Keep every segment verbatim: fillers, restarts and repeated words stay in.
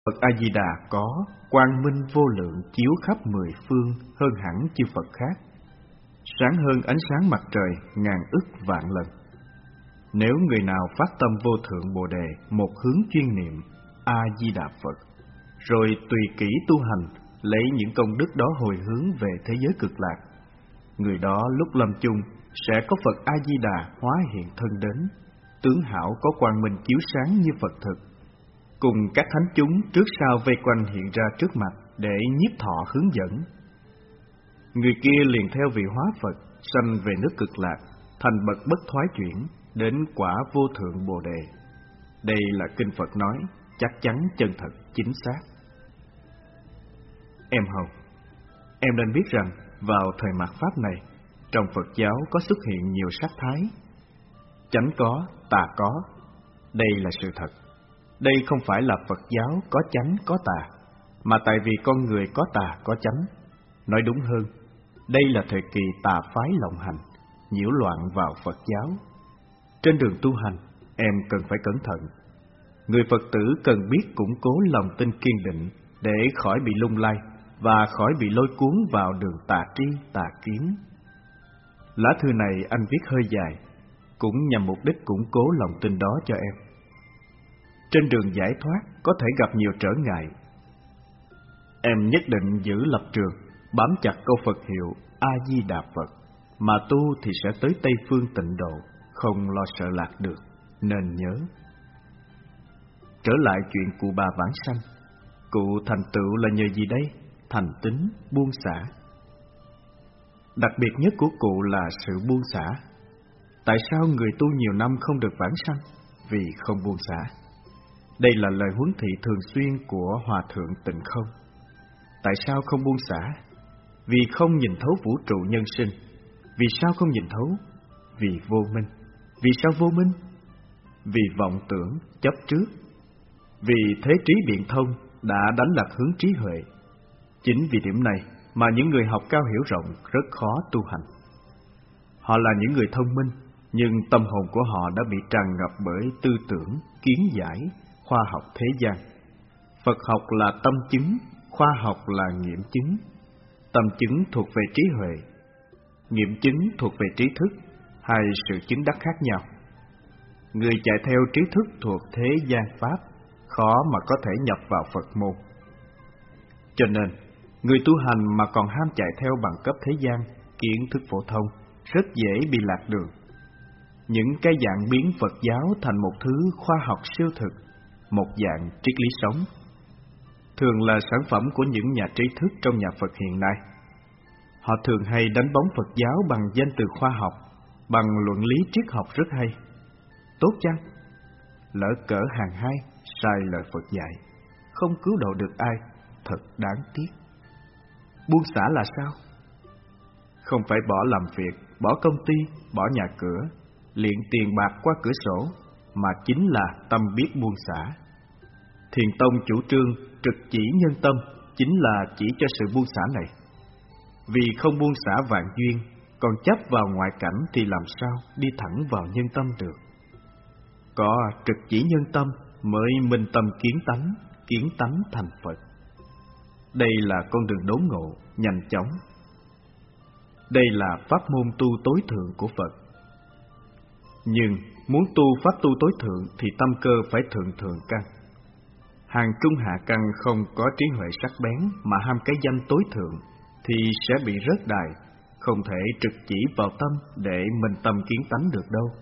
Phật A Di Đà có quang minh vô lượng chiếu khắp mười phương, hơn hẳn chư Phật khác, sáng hơn ánh sáng mặt trời ngàn ức vạn lần. Nếu người nào phát tâm vô thượng Bồ Đề, một hướng chuyên niệm A Di Đà Phật, rồi tùy kỹ tu hành, lấy những công đức đó hồi hướng về thế giới cực lạc, người đó lúc lâm chung sẽ có Phật A Di Đà hóa hiện thân đến, tướng hảo có quang minh chiếu sáng như Phật thực, cùng các thánh chúng trước sau vây quanh hiện ra trước mặt để nhiếp thọ hướng dẫn. Người kia liền theo vị hóa Phật, sanh về nước cực lạc, thành bậc bất thoái chuyển, đến quả vô thượng Bồ Đề. Đây là kinh Phật nói, chắc chắn chân thật chính xác. Em Hồng, em nên biết rằng vào thời mạt Pháp này, trong Phật giáo có xuất hiện nhiều sắc thái. Chánh có, tà có. Đây là sự thật. Đây không phải là Phật giáo có chánh có tà, mà tại vì con người có tà có chánh. Nói đúng hơn, đây là thời kỳ tà phái lộng hành, nhiễu loạn vào Phật giáo. Trên đường tu hành, em cần phải cẩn thận. Người Phật tử cần biết củng cố lòng tin kiên định để khỏi bị lung lay và khỏi bị lôi cuốn vào đường tà tri tà kiến. Lá thư này anh viết hơi dài, cũng nhằm mục đích củng cố lòng tin đó cho em. Trên đường giải thoát có thể gặp nhiều trở ngại. Em nhất định giữ lập trường, bám chặt câu Phật hiệu A Di Đà Phật, mà tu thì sẽ tới Tây phương tịnh độ, không lo sợ lạc được, nên nhớ. Trở lại chuyện cụ bà vãng sanh, cụ thành tựu là nhờ gì đây? Thành tín, buông xả. Đặc biệt nhất của cụ là sự buông xả. Tại sao người tu nhiều năm không được vãng sanh? Vì không buông xả. Đây là lời huấn thị thường xuyên của Hòa Thượng Tịnh Không. Tại sao không buông xả? Vì không nhìn thấu vũ trụ nhân sinh. Vì sao không nhìn thấu? Vì vô minh. Vì sao vô minh? Vì vọng tưởng, chấp trước. Vì thế trí biện thông đã đánh lạc hướng trí huệ. Chính vì điểm này mà những người học cao hiểu rộng rất khó tu hành. Họ là những người thông minh, nhưng tâm hồn của họ đã bị tràn ngập bởi tư tưởng, kiến giải, khoa học thế gian. Phật học là tâm chứng, khoa học là nghiệm chứng. Tâm chứng thuộc về trí huệ, nghiệm chứng thuộc về trí thức, hai sự chứng đắc khác nhau. Người chạy theo trí thức thuộc thế gian pháp, khó mà có thể nhập vào Phật môn. Cho nên, người tu hành mà còn ham chạy theo bằng cấp thế gian, kiến thức phổ thông, rất dễ bị lạc đường. Những cái dạng biến Phật giáo thành một thứ khoa học siêu thực, một dạng triết lý sống, thường là sản phẩm của những nhà trí thức trong nhà Phật hiện nay. Họ thường hay đánh bóng Phật giáo bằng danh từ khoa học, bằng luận lý triết học rất hay. Tốt chăng? Lỡ cỡ hàng hai, sai lời Phật dạy, không cứu độ được ai, thật đáng tiếc. Buông xả là sao? Không phải bỏ làm việc, bỏ công ty, bỏ nhà cửa, liệng tiền bạc qua cửa sổ, mà chính là tâm biết buông xả. Thiền tông chủ trương trực chỉ nhân tâm, chính là chỉ cho sự buông xả này. Vì không buông xả vạn duyên, còn chấp vào ngoại cảnh thì làm sao đi thẳng vào nhân tâm được. Có trực chỉ nhân tâm mới minh tâm kiến tánh, kiến tánh thành Phật. Đây là con đường đốn ngộ, nhanh chóng. Đây là pháp môn tu tối thượng của Phật. Nhưng muốn tu pháp tu tối thượng thì tâm cơ phải thượng thượng căn. Hàng trung hạ căn không có trí huệ sắc bén mà ham cái danh tối thượng thì sẽ bị rớt đài, không thể trực chỉ vào tâm để minh tâm kiến tánh được đâu.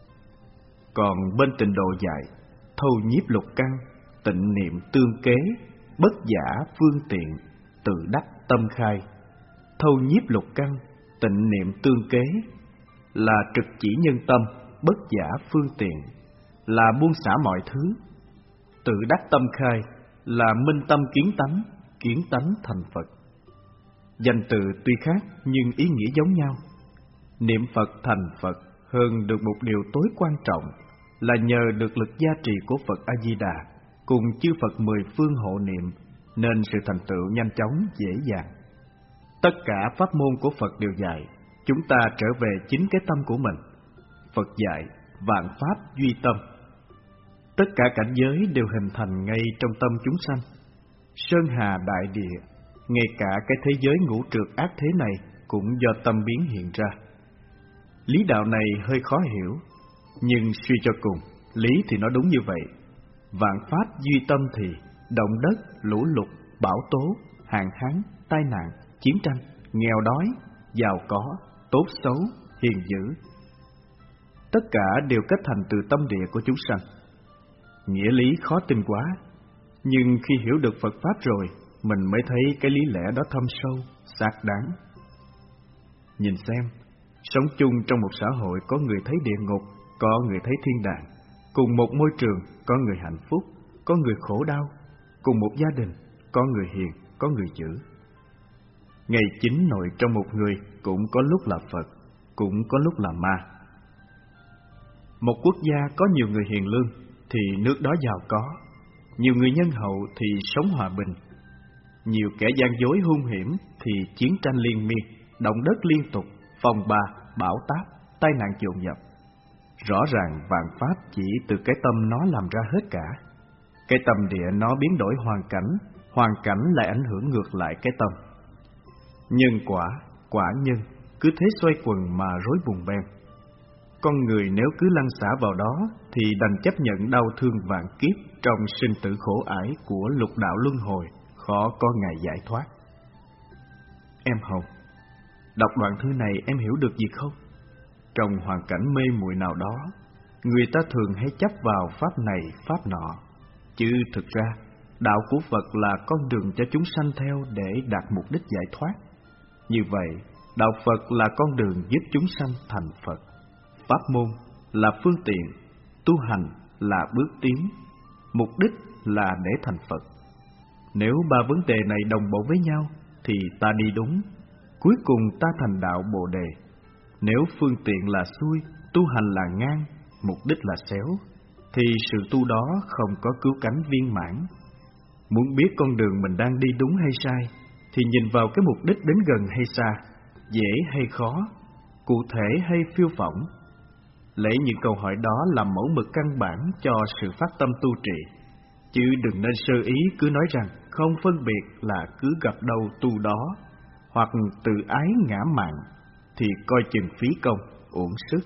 Còn bên tịnh độ dạy, thâu nhiếp lục căn, tịnh niệm tương kế, bất giả phương tiện, tự đắc tâm khai. Thâu nhiếp lục căn, tịnh niệm tương kế là trực chỉ nhân tâm, bất giả phương tiện là buông xả mọi thứ. Tự đắc tâm khai là minh tâm kiến tánh, kiến tánh thành Phật. Danh từ tuy khác nhưng ý nghĩa giống nhau. Niệm Phật thành Phật hơn được một điều tối quan trọng là nhờ được lực gia trì của Phật A Di Đà cùng chư Phật mười phương hộ niệm, nên sự thành tựu nhanh chóng dễ dàng. Tất cả pháp môn của Phật đều dạy chúng ta trở về chính cái tâm của mình. Phật dạy vạn pháp duy tâm. Tất cả cảnh giới đều hình thành ngay trong tâm chúng sanh, Sơn hà đại địa, ngay cả cái thế giới ngũ trược ác thế này cũng do tâm biến hiện ra. Lý đạo này hơi khó hiểu, nhưng suy cho cùng, lý thì nó đúng như vậy. Vạn pháp duy tâm thì động đất, lũ lụt, bão tố, hạn hán, tai nạn, chiến tranh, nghèo đói, giàu có, tốt xấu, hiền dữ, tất cả đều kết thành từ tâm địa của chúng sanh. Nghĩa lý khó tin quá, nhưng khi hiểu được Phật Pháp rồi, mình mới thấy cái lý lẽ đó thâm sâu, xác đáng. Nhìn xem, sống chung trong một xã hội có người thấy địa ngục, có người thấy thiên đàng. Cùng một môi trường, có người hạnh phúc, có người khổ đau. Cùng một gia đình, có người hiền, có người dữ. Ngày chính nội trong một người cũng có lúc là Phật, cũng có lúc là ma. Một quốc gia có nhiều người hiền lương thì nước đó giàu có, nhiều người nhân hậu thì sống hòa bình. Nhiều kẻ gian dối hung hiểm thì chiến tranh liên miên, động đất liên tục, phong ba, bão táp, tai nạn dồn dập. Rõ ràng vạn pháp chỉ từ cái tâm nó làm ra hết cả. Cái tâm địa nó biến đổi hoàn cảnh, hoàn cảnh lại ảnh hưởng ngược lại cái tâm. Nhân quả, quả nhân, cứ thế xoay quần mà rối bùng beng. Con người nếu cứ lăn xả vào đó thì đành chấp nhận đau thương vạn kiếp trong sinh tử khổ ải của lục đạo luân hồi, khó có ngày giải thoát. Em Hồng, đọc đoạn thư này em hiểu được gì không? Trong hoàn cảnh mê muội nào đó, người ta thường hay chấp vào pháp này, pháp nọ. Chứ thực ra, đạo của Phật là con đường cho chúng sanh theo để đạt mục đích giải thoát. Như vậy, đạo Phật là con đường giúp chúng sanh thành Phật. Pháp môn là phương tiện, tu hành là bước tiến, mục đích là để thành Phật. Nếu ba vấn đề này đồng bộ với nhau thì ta đi đúng, cuối cùng ta thành đạo Bồ Đề. Nếu phương tiện là xuôi, tu hành là ngang, mục đích là xéo, thì sự tu đó không có cứu cánh viên mãn. Muốn biết con đường mình đang đi đúng hay sai, thì nhìn vào cái mục đích đến gần hay xa, dễ hay khó, cụ thể hay phiêu phỏng. Lấy những câu hỏi đó làm mẫu mực căn bản cho sự phát tâm tu trì, chứ đừng nên sơ ý cứ nói rằng không phân biệt là cứ gặp đâu tu đó, hoặc tự ái ngã mạn, thì coi chừng phí công, uổng sức.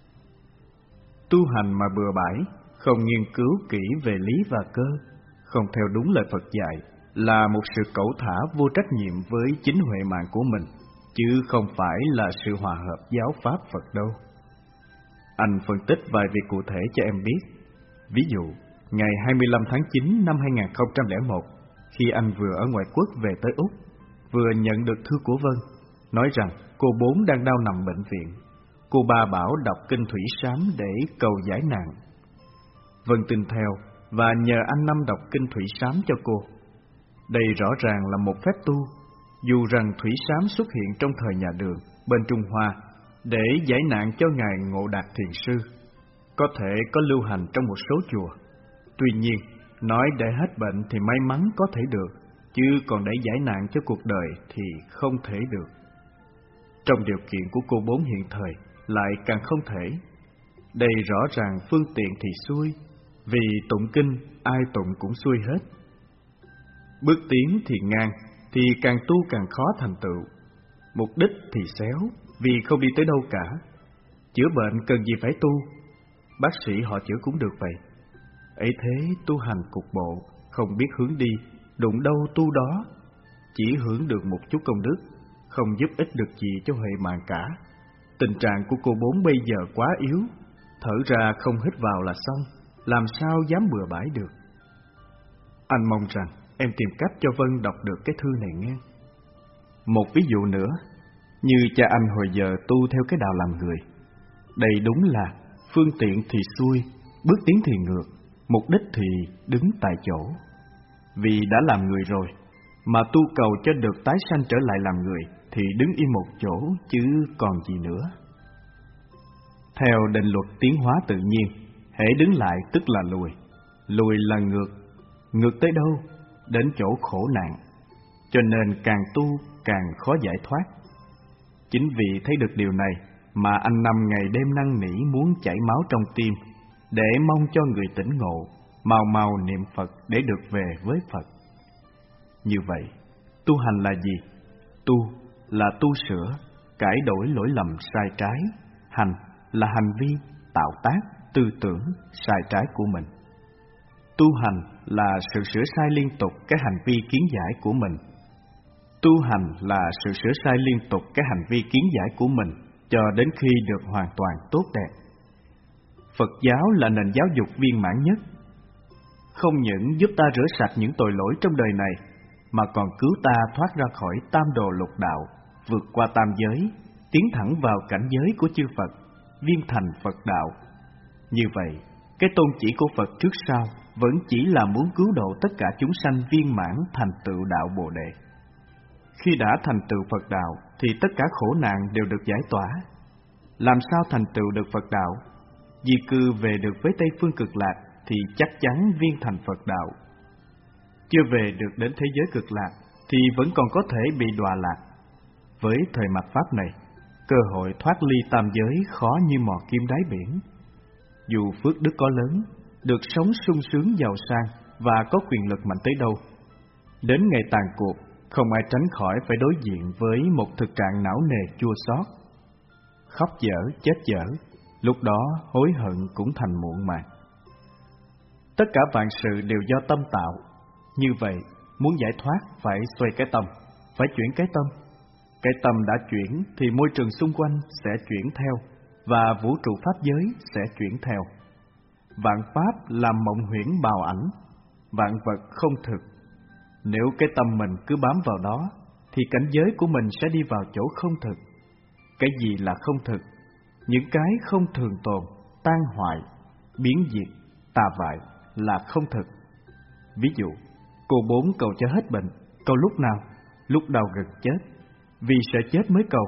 Tu hành mà bừa bãi, không nghiên cứu kỹ về lý và cơ, không theo đúng lời Phật dạy, là một sự cẩu thả vô trách nhiệm với chính huệ mạng của mình, chứ không phải là sự hòa hợp giáo pháp Phật đâu. Anh phân tích vài việc cụ thể cho em biết. Ví dụ, ngày hai mươi lăm tháng chín năm hai nghìn không trăm lẻ một, khi anh vừa ở ngoại quốc về tới Úc, vừa nhận được thư của Vân, nói rằng cô Bốn đang đau nằm bệnh viện. Cô ba bảo đọc kinh Thủy Sám để cầu giải nạn. Vân tin theo và nhờ anh Năm đọc kinh Thủy Sám cho cô. Đây rõ ràng là một phép tu, dù rằng Thủy Sám xuất hiện trong thời nhà Đường bên Trung Hoa để giải nạn cho ngài Ngộ Đạt Thiền sư, có thể có lưu hành trong một số chùa. Tuy nhiên, nói để hết bệnh thì may mắn có thể được, chứ còn để giải nạn cho cuộc đời thì không thể được. Trong điều kiện của cô Bốn hiện thời lại càng không thể. Đây rõ ràng phương tiện thì xuôi, vì tụng kinh ai tụng cũng xuôi hết. Bước tiến thì ngang, thì càng tu càng khó thành tựu. Mục đích thì xéo, vì không đi tới đâu cả. Chữa bệnh cần gì phải tu, bác sĩ họ chữa cũng được vậy. Ấy thế tu hành cục bộ, không biết hướng đi, đụng đâu tu đó, chỉ hưởng được một chút công đức, không giúp ích được gì cho huệ mạng cả. Tình trạng của cô Bốn bây giờ quá yếu, thở ra không hít vào là xong, làm sao dám bừa bãi được. Anh mong rằng em tìm cách cho Vân đọc được cái thư này nghe. Một ví dụ nữa, như cha anh hồi giờ tu theo cái đạo làm người. Đây đúng là phương tiện thì xuôi, bước tiến thì ngược, mục đích thì đứng tại chỗ. Vì đã làm người rồi, mà tu cầu cho được tái sanh trở lại làm người thì đứng im một chỗ chứ còn gì nữa. Theo định luật tiến hóa tự nhiên, hễ đứng lại tức là lùi, lùi là ngược, ngược tới đâu? Đến chỗ khổ nạn. Cho nên càng tu càng khó giải thoát. Chính vì thấy được điều này mà anh Năm ngày đêm năn nỉ muốn chảy máu trong tim, để mong cho người tỉnh ngộ, mau mau niệm Phật để được về với Phật. Như vậy, tu hành là gì? Tu là tu sửa, cải đổi lỗi lầm sai trái. Hành là hành vi, tạo tác, tư tưởng sai trái của mình. Tu hành là sự sửa sai liên tục cái hành vi kiến giải của mình. Tu hành là sự sửa sai liên tục cái hành vi kiến giải của mình cho đến khi được hoàn toàn tốt đẹp. Phật giáo là nền giáo dục viên mãn nhất. Không những giúp ta rửa sạch những tội lỗi trong đời này, mà còn cứu ta thoát ra khỏi tam đồ lục đạo, vượt qua tam giới, tiến thẳng vào cảnh giới của chư Phật, viên thành Phật đạo. Như vậy, cái tôn chỉ của Phật trước sau vẫn chỉ là muốn cứu độ tất cả chúng sanh viên mãn thành tựu đạo Bồ Đề. Khi đã thành tựu Phật đạo thì tất cả khổ nạn đều được giải tỏa. Làm sao thành tựu được Phật đạo? Di cư về được với Tây Phương Cực Lạc thì chắc chắn viên thành Phật đạo. Chưa về được đến thế giới Cực Lạc thì vẫn còn có thể bị đọa lạc. Với thời mạt Pháp này, cơ hội thoát ly tam giới khó như mò kim đáy biển. Dù phước đức có lớn, được sống sung sướng giàu sang và có quyền lực mạnh tới đâu, đến ngày tàn cuộc, không ai tránh khỏi phải đối diện với một thực trạng não nề chua xót. Khóc dở, chết dở, lúc đó hối hận cũng thành muộn màng. Tất cả vạn sự đều do tâm tạo. Như vậy, muốn giải thoát phải xoay cái tâm, phải chuyển cái tâm. Cái tâm đã chuyển thì môi trường xung quanh sẽ chuyển theo, và vũ trụ pháp giới sẽ chuyển theo. Vạn pháp là mộng huyễn bào ảnh, vạn vật không thực. Nếu cái tâm mình cứ bám vào đó, thì cảnh giới của mình sẽ đi vào chỗ không thực. Cái gì là không thực? Những cái không thường tồn, tan hoại, biến diệt, tà vại là không thực. Ví dụ, cô bốn cầu cho hết bệnh, cầu lúc nào? Lúc đau gần chết. Vì sợ chết mới cầu.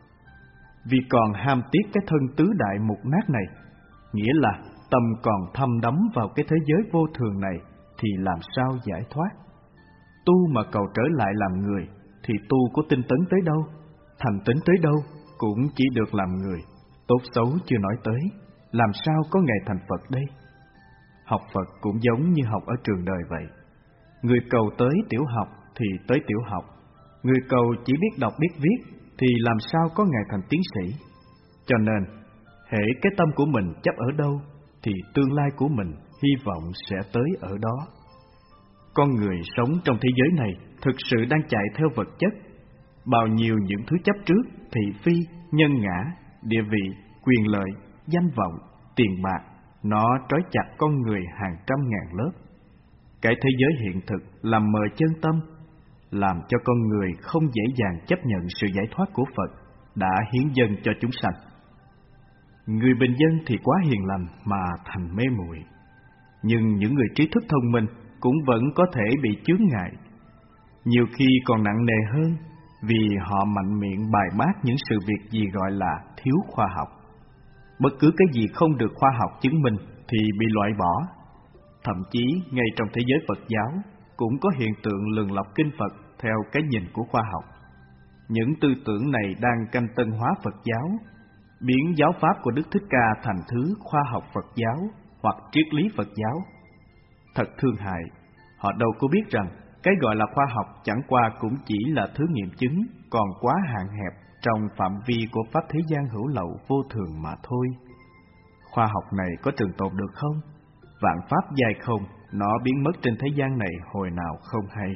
Vì còn ham tiếc cái thân tứ đại mục nát này, nghĩa là tâm còn thâm đắm vào cái thế giới vô thường này, thì làm sao giải thoát? Tu mà cầu trở lại làm người, thì tu có tinh tấn tới đâu, thành tính tới đâu, cũng chỉ được làm người. Tốt xấu chưa nói tới, làm sao có ngày thành Phật đây? Học Phật cũng giống như học ở trường đời vậy. Người cầu tới tiểu học thì tới tiểu học, người cầu chỉ biết đọc biết viết thì làm sao có ngày thành tiến sĩ. Cho nên, hễ cái tâm của mình chấp ở đâu thì tương lai của mình hy vọng sẽ tới ở đó. Con người sống trong thế giới này thực sự đang chạy theo vật chất. Bao nhiêu những thứ chấp trước, thị phi, nhân ngã, địa vị, quyền lợi, danh vọng, tiền bạc, nó trói chặt con người hàng trăm ngàn lớp. Cái thế giới hiện thực làm mờ chân tâm, làm cho con người không dễ dàng chấp nhận sự giải thoát của Phật đã hiến dâng cho chúng sanh. Người bình dân thì quá hiền lành mà thành mê muội, nhưng những người trí thức thông minh cũng vẫn có thể bị chướng ngại, nhiều khi còn nặng nề hơn, vì họ mạnh miệng bài bác những sự việc gì gọi là thiếu khoa học. Bất cứ cái gì không được khoa học chứng minh thì bị loại bỏ. Thậm chí ngay trong thế giới Phật giáo cũng có hiện tượng lường lọc kinh Phật theo cái nhìn của khoa học. Những tư tưởng này đang canh tân hóa Phật giáo, biến giáo pháp của Đức Thích Ca thành thứ khoa học Phật giáo hoặc triết lý Phật giáo. Thật thương hại, họ đâu có biết rằng cái gọi là khoa học chẳng qua cũng chỉ là thứ nghiệm chứng còn quá hạn hẹp trong phạm vi của pháp thế gian hữu lậu vô thường mà thôi. Khoa học này có trường tồn được không? Vạn pháp dài không, nó biến mất trên thế gian này hồi nào không hay.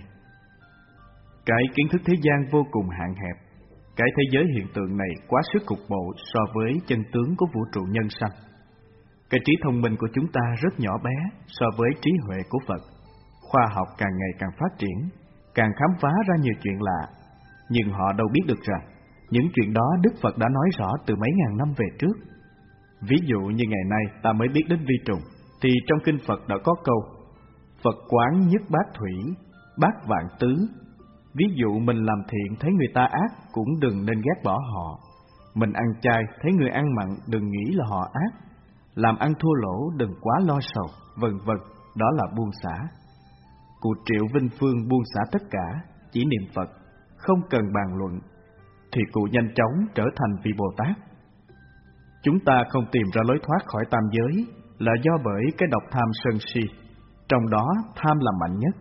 Cái kiến thức thế gian vô cùng hạn hẹp. Cái thế giới hiện tượng này quá sức cục bộ so với chân tướng của vũ trụ nhân sanh. Cái trí thông minh của chúng ta rất nhỏ bé so với trí huệ của Phật. Khoa học càng ngày càng phát triển, càng khám phá ra nhiều chuyện lạ, nhưng họ đâu biết được rằng những chuyện đó Đức Phật đã nói rõ từ mấy ngàn năm về trước. Ví dụ như ngày nay ta mới biết đến vi trùng, thì trong kinh Phật đã có câu Phật quán nhất bát thủy, bát vạn tứ. Ví dụ mình làm thiện thấy người ta ác cũng đừng nên ghét bỏ họ. Mình ăn chay thấy người ăn mặn đừng nghĩ là họ ác. Làm ăn thua lỗ đừng quá lo sầu, vân vân, đó là buông xả. Cụ Triệu Vinh Phương buông xả tất cả, chỉ niệm Phật, không cần bàn luận, thì cụ nhanh chóng trở thành vị Bồ Tát. Chúng ta không tìm ra lối thoát khỏi tam giới là do bởi cái độc tham sân si, trong đó tham là mạnh nhất.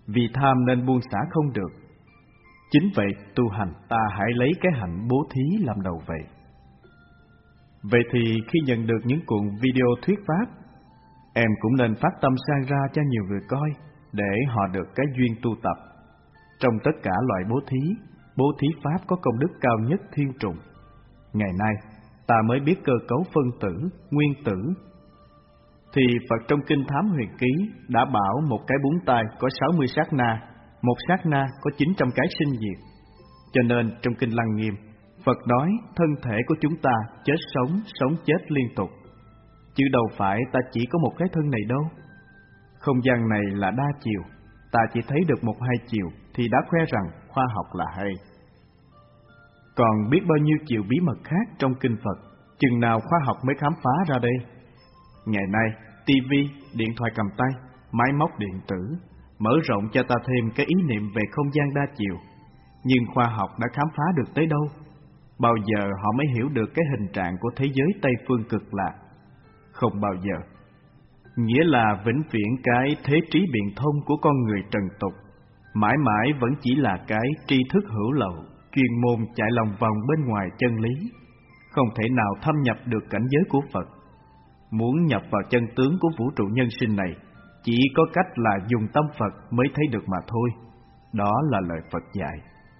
vì tham nên buông xả không được. Chính vậy tu hành ta hãy lấy cái hạnh bố thí làm đầu vậy. Vậy thì khi nhận được những cuộn video thuyết pháp, em cũng nên phát tâm sang ra cho nhiều người coi, để họ được cái duyên tu tập. Trong tất cả loại bố thí, bố thí pháp có công đức cao nhất thiên trùng. Ngày nay, ta mới biết cơ cấu phân tử, nguyên tử. Thì Phật trong Kinh Thám Huyền Ký đã bảo một cái búng tay có sáu mươi sát na, một sát na có chín trăm cái sinh diệt. Cho nên trong Kinh Lăng Nghiêm, Phật nói thân thể của chúng ta chết sống, sống chết liên tục. Chứ đâu phải ta chỉ có một cái thân này đâu. Không gian này là đa chiều, ta chỉ thấy được một hai chiều thì đã khoe rằng khoa học là hay. Còn biết bao nhiêu chiều bí mật khác trong Kinh Phật, chừng nào khoa học mới khám phá ra đây. Ngày nay, tivi, điện thoại cầm tay, máy móc điện tử mở rộng cho ta thêm cái ý niệm về không gian đa chiều. Nhưng khoa học đã khám phá được tới đâu? Bao giờ họ mới hiểu được cái hình trạng của thế giới Tây Phương Cực Lạc? Không bao giờ. Nghĩa là vĩnh viễn cái thế trí biện thông của con người trần tục mãi mãi vẫn chỉ là cái tri thức hữu lậu, chuyên môn chạy lòng vòng bên ngoài chân lý, không thể nào thâm nhập được cảnh giới của Phật. Muốn nhập vào chân tướng của vũ trụ nhân sinh này, chỉ có cách là dùng tâm Phật mới thấy được mà thôi. Đó là lời Phật dạy.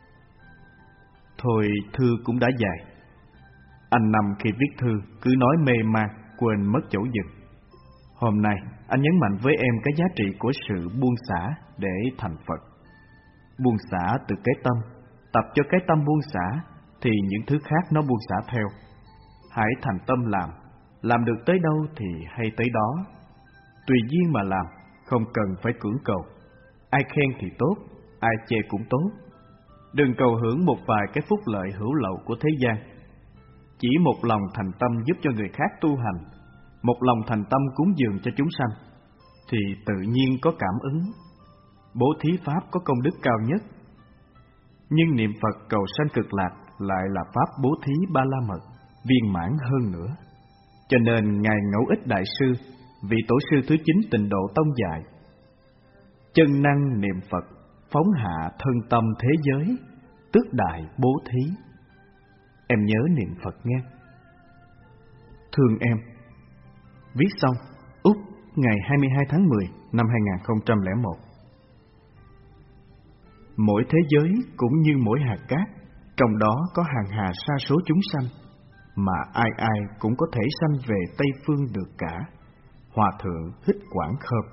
Thôi thư cũng đã dài. Anh Năm khi viết thư cứ nói mê man, quên mất chỗ dừng. Hôm nay anh nhấn mạnh với em cái giá trị của sự buông xả để thành Phật. Buông xả từ cái tâm, tập cho cái tâm buông xả thì những thứ khác nó buông xả theo. Hãy thành tâm làm, làm được tới đâu thì hay tới đó. Tùy duyên mà làm, không cần phải cưỡng cầu. Ai khen thì tốt, ai chê cũng tốt. Đừng cầu hưởng một vài cái phúc lợi hữu lậu của thế gian. Chỉ một lòng thành tâm giúp cho người khác tu hành, một lòng thành tâm cúng dường cho chúng sanh, thì tự nhiên có cảm ứng. Bố thí pháp có công đức cao nhất. Nhưng niệm Phật cầu sanh cực lạc lại là pháp bố thí ba la mật, viên mãn hơn nữa. Cho nên Ngài Ngẫu Ích Đại Sư, vị tổ sư thứ chín Tịnh Độ Tông dạy: chân năng niệm Phật, phóng hạ thân tâm thế giới, tước đại bố thí. Em nhớ niệm Phật nghe. Thương em. Viết xong, Úc, ngày hai mươi hai tháng mười năm hai nghìn không trăm lẻ một. Mỗi thế giới cũng như mỗi hạt cát, trong đó có hàng hà sa số chúng sanh, mà ai ai cũng có thể sanh về Tây Phương được cả. Hòa thượng Thích Quảng Khơm.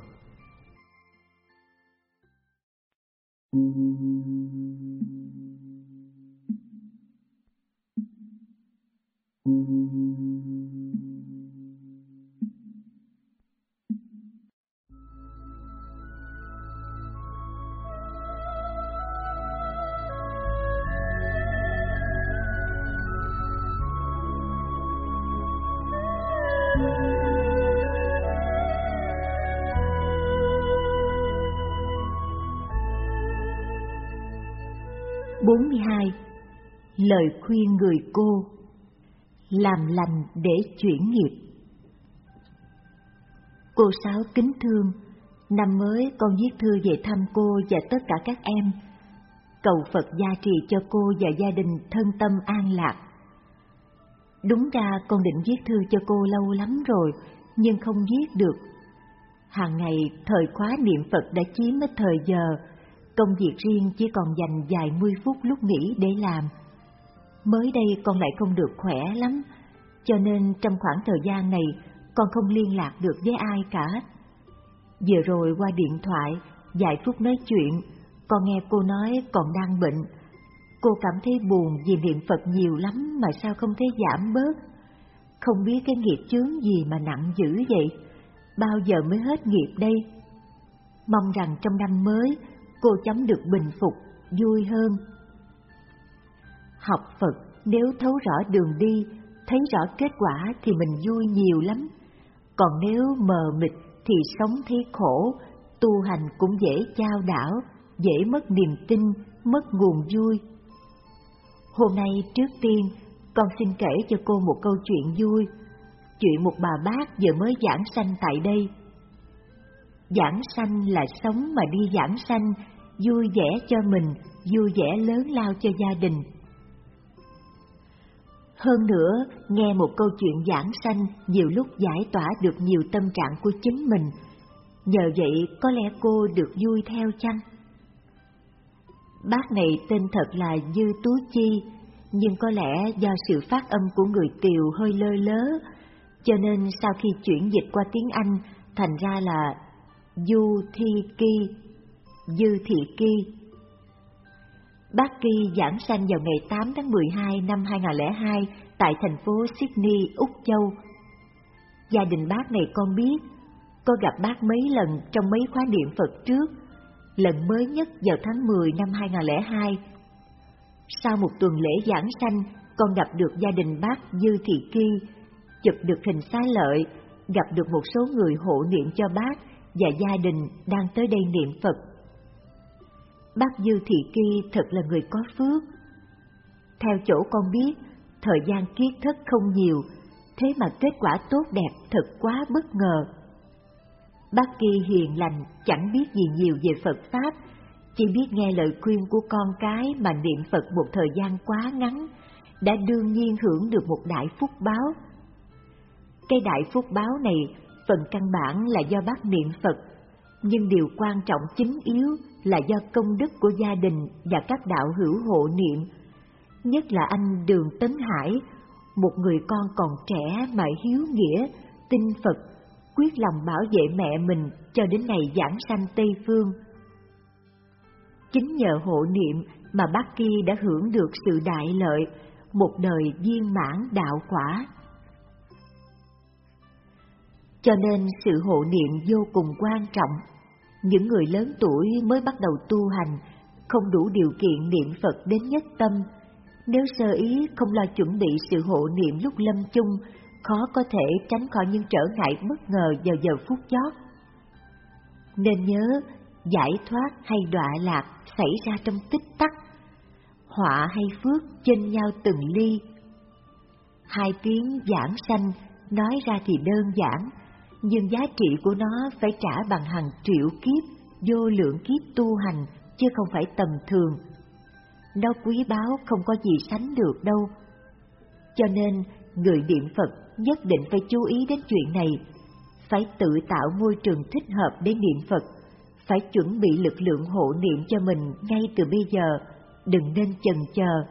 bốn mươi hai. Lời khuyên người cô: làm lành để chuyển nghiệp. Cô Sáu kính thương, năm mới con viết thư về thăm cô và tất cả các em, cầu Phật gia trì cho cô và gia đình thân tâm an lạc. Đúng ra con định viết thư cho cô lâu lắm rồi, nhưng không viết được. Hàng ngày thời khóa niệm Phật đã chiếm hết thời giờ, công việc riêng chỉ còn dành vài mươi phút lúc nghỉ để làm. Mới đây con lại không được khỏe lắm, cho nên trong khoảng thời gian này con không liên lạc được với ai cả. Vừa rồi qua điện thoại, vài phút nói chuyện, con nghe cô nói còn đang bệnh. Cô cảm thấy buồn vì niệm Phật nhiều lắm mà sao không thấy giảm bớt. Không biết cái nghiệp chướng gì mà nặng dữ vậy, bao giờ mới hết nghiệp đây? Mong rằng trong năm mới cô chấm được bình phục, vui hơn. Học Phật nếu thấu rõ đường đi, thấy rõ kết quả thì mình vui nhiều lắm. Còn nếu mờ mịt thì sống thấy khổ, tu hành cũng dễ chao đảo, dễ mất niềm tin, mất nguồn vui. Hôm nay trước tiên, con xin kể cho cô một câu chuyện vui, chuyện một bà bác vừa mới giảng sanh tại đây. Giảng sanh là sống mà đi giảng sanh, vui vẻ cho mình, vui vẻ lớn lao cho gia đình. Hơn nữa, nghe một câu chuyện giảng sanh nhiều lúc giải tỏa được nhiều tâm trạng của chính mình. Nhờ vậy có lẽ cô được vui theo chăng? Bác này tên thật là Dư Tú Chi, nhưng có lẽ do sự phát âm của người Tiều hơi lơ lớ, cho nên sau khi chuyển dịch qua tiếng Anh thành ra là Du Thi Ki, Dư Thị Ki. Bác Ki giảng sanh vào ngày tám tháng mười hai năm hai nghìn không trăm lẻ hai tại thành phố Sydney, Úc Châu. Gia đình bác này con biết, có gặp bác mấy lần trong mấy khóa niệm Phật trước, lần mới nhất vào tháng mười năm hai nghìn không trăm lẻ hai. Sau một tuần lễ giảng sanh, con gặp được gia đình bác Dư Thị Ki, chụp được hình xá lợi, gặp được một số người hộ niệm cho bác và gia đình đang tới đây niệm Phật. Bác Dư Thị Ki thật là người có phước. Theo chỗ con biết, thời gian kiết thất không nhiều, thế mà kết quả tốt đẹp thật quá bất ngờ. Bác Ki hiền lành, chẳng biết gì nhiều về Phật Pháp, chỉ biết nghe lời khuyên của con cái mà niệm Phật một thời gian quá ngắn, đã đương nhiên hưởng được một đại phúc báo. Cái đại phúc báo này, phần căn bản là do bác niệm Phật, nhưng điều quan trọng chính yếu là do công đức của gia đình và các đạo hữu hộ niệm, nhất là anh Đường Tấn Hải, một người con còn trẻ mà hiếu nghĩa, tin Phật, quyết lòng bảo vệ mẹ mình cho đến ngày giảng sanh Tây Phương. Chính nhờ hộ niệm mà bác Ki đã hưởng được sự đại lợi, một đời viên mãn đạo quả. Cho nên sự hộ niệm vô cùng quan trọng. Những người lớn tuổi mới bắt đầu tu hành, không đủ điều kiện niệm Phật đến nhất tâm, nếu sơ ý không lo chuẩn bị sự hộ niệm lúc lâm chung, khó có thể tránh khỏi những trở ngại bất ngờ vào giờ phút chót. Nên nhớ, giải thoát hay đọa lạc xảy ra trong tích tắc, họa hay phước chênh nhau từng ly. Hai tiếng giảng sanh nói ra thì đơn giản, nhưng giá trị của nó phải trả bằng hàng triệu kiếp, vô lượng kiếp tu hành, chứ không phải tầm thường. Nó quý báu không có gì sánh được đâu. Cho nên, người niệm Phật nhất định phải chú ý đến chuyện này, phải tự tạo môi trường thích hợp để niệm Phật, phải chuẩn bị lực lượng hộ niệm cho mình ngay từ bây giờ, đừng nên chần chờ.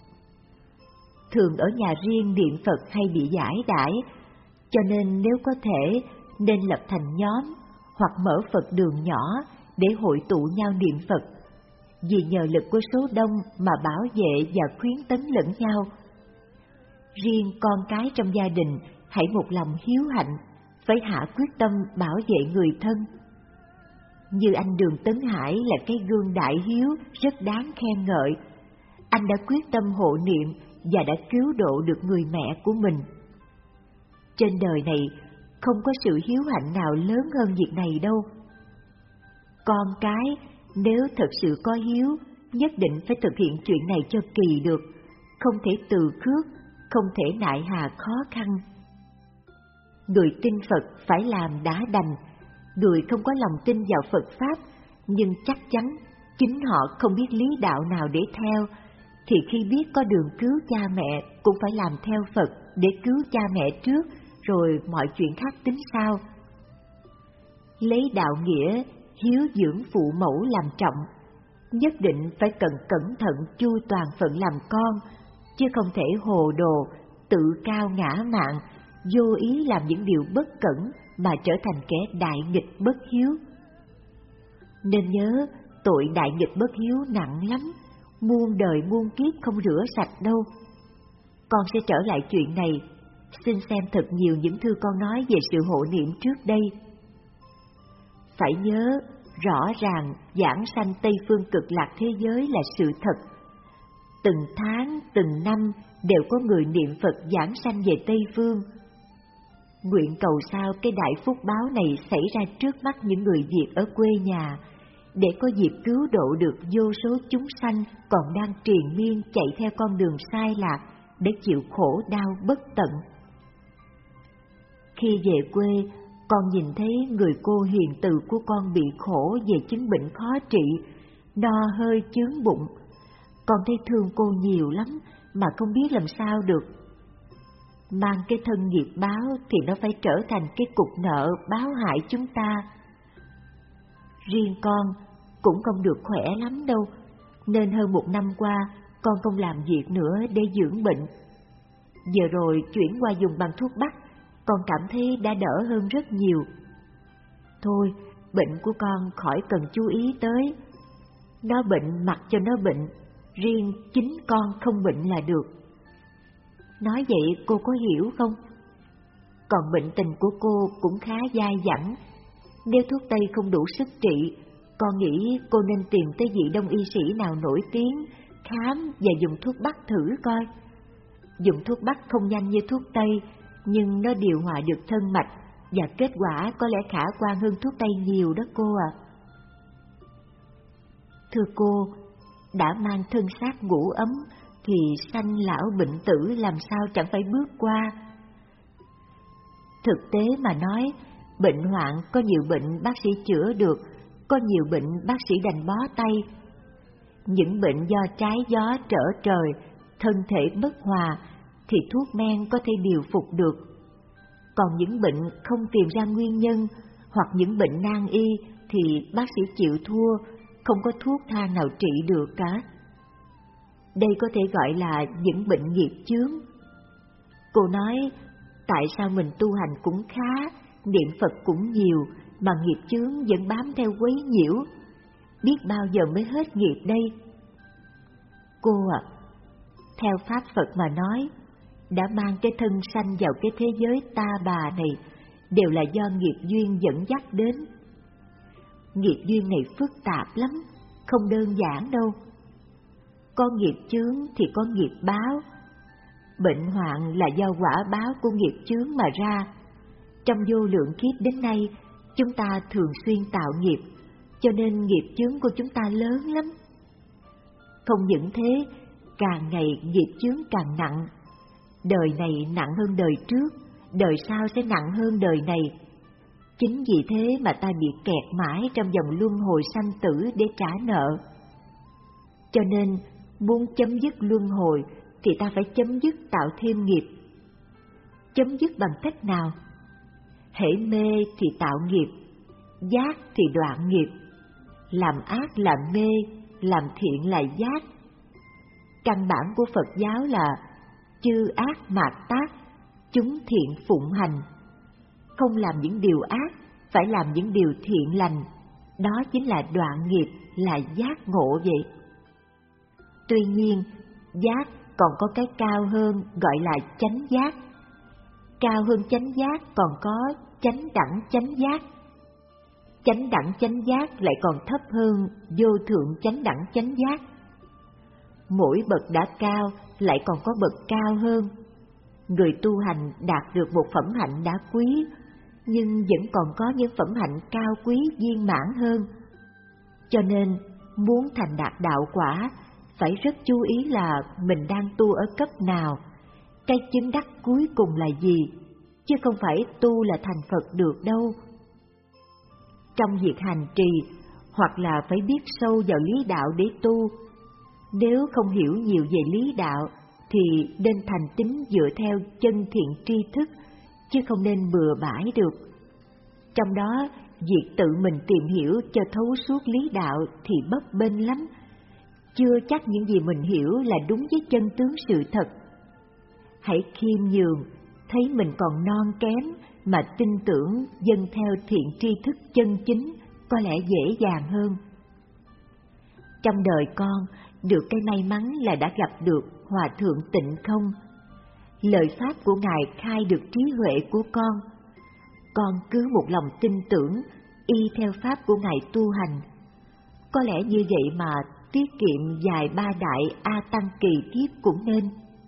Thường ở nhà riêng niệm Phật hay bị giải đãi, cho nên nếu có thể nên lập thành nhóm hoặc mở Phật đường nhỏ để hội tụ nhau niệm Phật, vì nhờ lực của số đông mà bảo vệ và khuyến tấn lẫn nhau. Riêng con cái trong gia đình hãy một lòng hiếu hạnh, phải hạ quyết tâm bảo vệ người thân. Như anh Đường Tấn Hải là cái gương đại hiếu rất đáng khen ngợi. Anh đã quyết tâm hộ niệm và đã cứu độ được người mẹ của mình. Trên đời này không có sự hiếu hạnh nào lớn hơn việc này đâu. Con cái nếu thật sự có hiếu, nhất định phải thực hiện chuyện này cho kỳ được, không thể từ khước, không thể nại hà khó khăn. Người tin Phật phải làm đã đành, người không có lòng tin vào Phật Pháp, nhưng chắc chắn chính họ không biết lý đạo nào để theo, thì khi biết có đường cứu cha mẹ cũng phải làm theo Phật để cứu cha mẹ trước, rồi mọi chuyện khác tính sau. Lấy đạo nghĩa, hiếu dưỡng phụ mẫu làm trọng, nhất định phải cần cẩn thận chu toàn phận làm con, chứ không thể hồ đồ, tự cao ngã mạn, vô ý làm những điều bất cẩn mà trở thành kẻ đại nghịch bất hiếu. Nên nhớ, tội đại nghịch bất hiếu nặng lắm, muôn đời muôn kiếp không rửa sạch đâu. Con sẽ trở lại chuyện này, xin xem thật nhiều những thư con nói về sự hộ niệm trước đây. Phải nhớ, rõ ràng giảng sanh Tây Phương Cực Lạc thế giới là sự thật. Từng tháng, từng năm đều có người niệm Phật giảng sanh về Tây Phương. Nguyện cầu sao cái đại phúc báo này xảy ra trước mắt những người Việt ở quê nhà, để có dịp cứu độ được vô số chúng sanh còn đang triền miên chạy theo con đường sai lạc để chịu khổ đau bất tận. Khi về quê, Con nhìn thấy người cô hiền từ của con bị khổ về chứng bệnh khó trị, no hơi chướng bụng. Con thấy thương cô nhiều lắm mà không biết làm sao được. Mang cái thân nghiệp báo thì nó phải trở thành cái cục nợ báo hại chúng ta. Riêng con cũng không được khỏe lắm đâu, nên hơn một năm qua con không làm việc nữa để dưỡng bệnh. Giờ rồi chuyển qua dùng bằng thuốc bắc, con cảm thấy đã đỡ hơn rất nhiều. Thôi, bệnh của con khỏi cần chú ý tới. Nó bệnh mặc cho nó bệnh, riêng chính con không bệnh là được. Nói vậy cô có hiểu không? Còn bệnh tình của cô cũng khá dai dẳng. Nếu thuốc tây không đủ sức trị, con nghĩ cô nên tìm tới vị đông y sĩ nào nổi tiếng, khám và dùng thuốc bắc thử coi. Dùng thuốc bắc không nhanh như thuốc tây, nhưng nó điều hòa được thân mạch, và kết quả có lẽ khả quan hơn thuốc tây nhiều đó cô à. Thưa cô, đã mang thân xác ngủ ấm, thì sanh lão bệnh tử làm sao chẳng phải bước qua. Thực tế mà nói, bệnh hoạn có nhiều bệnh bác sĩ chữa được, có nhiều bệnh bác sĩ đành bó tay. Những bệnh do trái gió trở trời, thân thể bất hòa, thì thuốc men có thể điều phục được. Còn những bệnh không tìm ra nguyên nhân, hoặc những bệnh nan y, thì bác sĩ chịu thua, không có thuốc thang nào trị được cả. Đây có thể gọi là những bệnh nghiệp chướng. Cô nói, tại sao mình tu hành cũng khá, niệm Phật cũng nhiều, mà nghiệp chướng vẫn bám theo quấy nhiễu? Biết bao giờ mới hết nghiệp đây? Cô à, theo Pháp Phật mà nói, đã mang cái thân sanh vào cái thế giới ta bà này, đều là do nghiệp duyên dẫn dắt đến. Nghiệp duyên này phức tạp lắm, không đơn giản đâu. Có nghiệp chướng thì có nghiệp báo. Bệnh hoạn là do quả báo của nghiệp chướng mà ra. Trong vô lượng kiếp đến nay, chúng ta thường xuyên tạo nghiệp, cho nên nghiệp chướng của chúng ta lớn lắm. Không những thế, càng ngày nghiệp chướng càng nặng. Đời này nặng hơn đời trước, đời sau sẽ nặng hơn đời này. Chính vì thế mà ta bị kẹt mãi trong vòng luân hồi sanh tử để trả nợ. Cho nên, muốn chấm dứt luân hồi thì ta phải chấm dứt tạo thêm nghiệp. Chấm dứt bằng cách nào? Hễ mê thì tạo nghiệp, giác thì đoạn nghiệp, làm ác là mê, làm thiện là giác. Căn bản của Phật giáo là chư ác mạt tác, chúng thiện phụng hành. Không làm những điều ác, phải làm những điều thiện lành. Đó chính là đoạn nghiệp, là giác ngộ vậy. Tuy nhiên, giác còn có cái cao hơn gọi là chánh giác. Cao hơn chánh giác còn có chánh đẳng chánh giác. Chánh đẳng chánh giác lại còn thấp hơn vô thượng chánh đẳng chánh giác. Mỗi bậc đã cao lại còn có bậc cao hơn. Người tu hành đạt được một phẩm hạnh đã quý, nhưng vẫn còn có những phẩm hạnh cao quý viên mãn hơn. Cho nên, muốn thành đạt đạo quả, phải rất chú ý là mình đang tu ở cấp nào, cái chứng đắc cuối cùng là gì, chứ không phải tu là thành Phật được đâu. Trong việc hành trì, hoặc là phải biết sâu vào lý đạo để tu. Nếu không hiểu nhiều về lý đạo, thì nên thành tín dựa theo chân thiện tri thức, chứ không nên bừa bãi được. Trong đó, việc tự mình tìm hiểu cho thấu suốt lý đạo thì bấp bênh lắm. Chưa chắc những gì mình hiểu là đúng với chân tướng sự thật. Hãy khiêm nhường, thấy mình còn non kém mà tin tưởng dâng theo thiện tri thức chân chính có lẽ dễ dàng hơn. Trong đời con, được cái may mắn là đã gặp được Hòa Thượng Tịnh Không. Lời Pháp của Ngài khai được trí huệ của con. Con cứ một lòng tin tưởng, y theo Pháp của Ngài tu hành. Có lẽ như vậy mà tiết kiệm vài ba đại A Tăng kỳ kiếp cũng nên.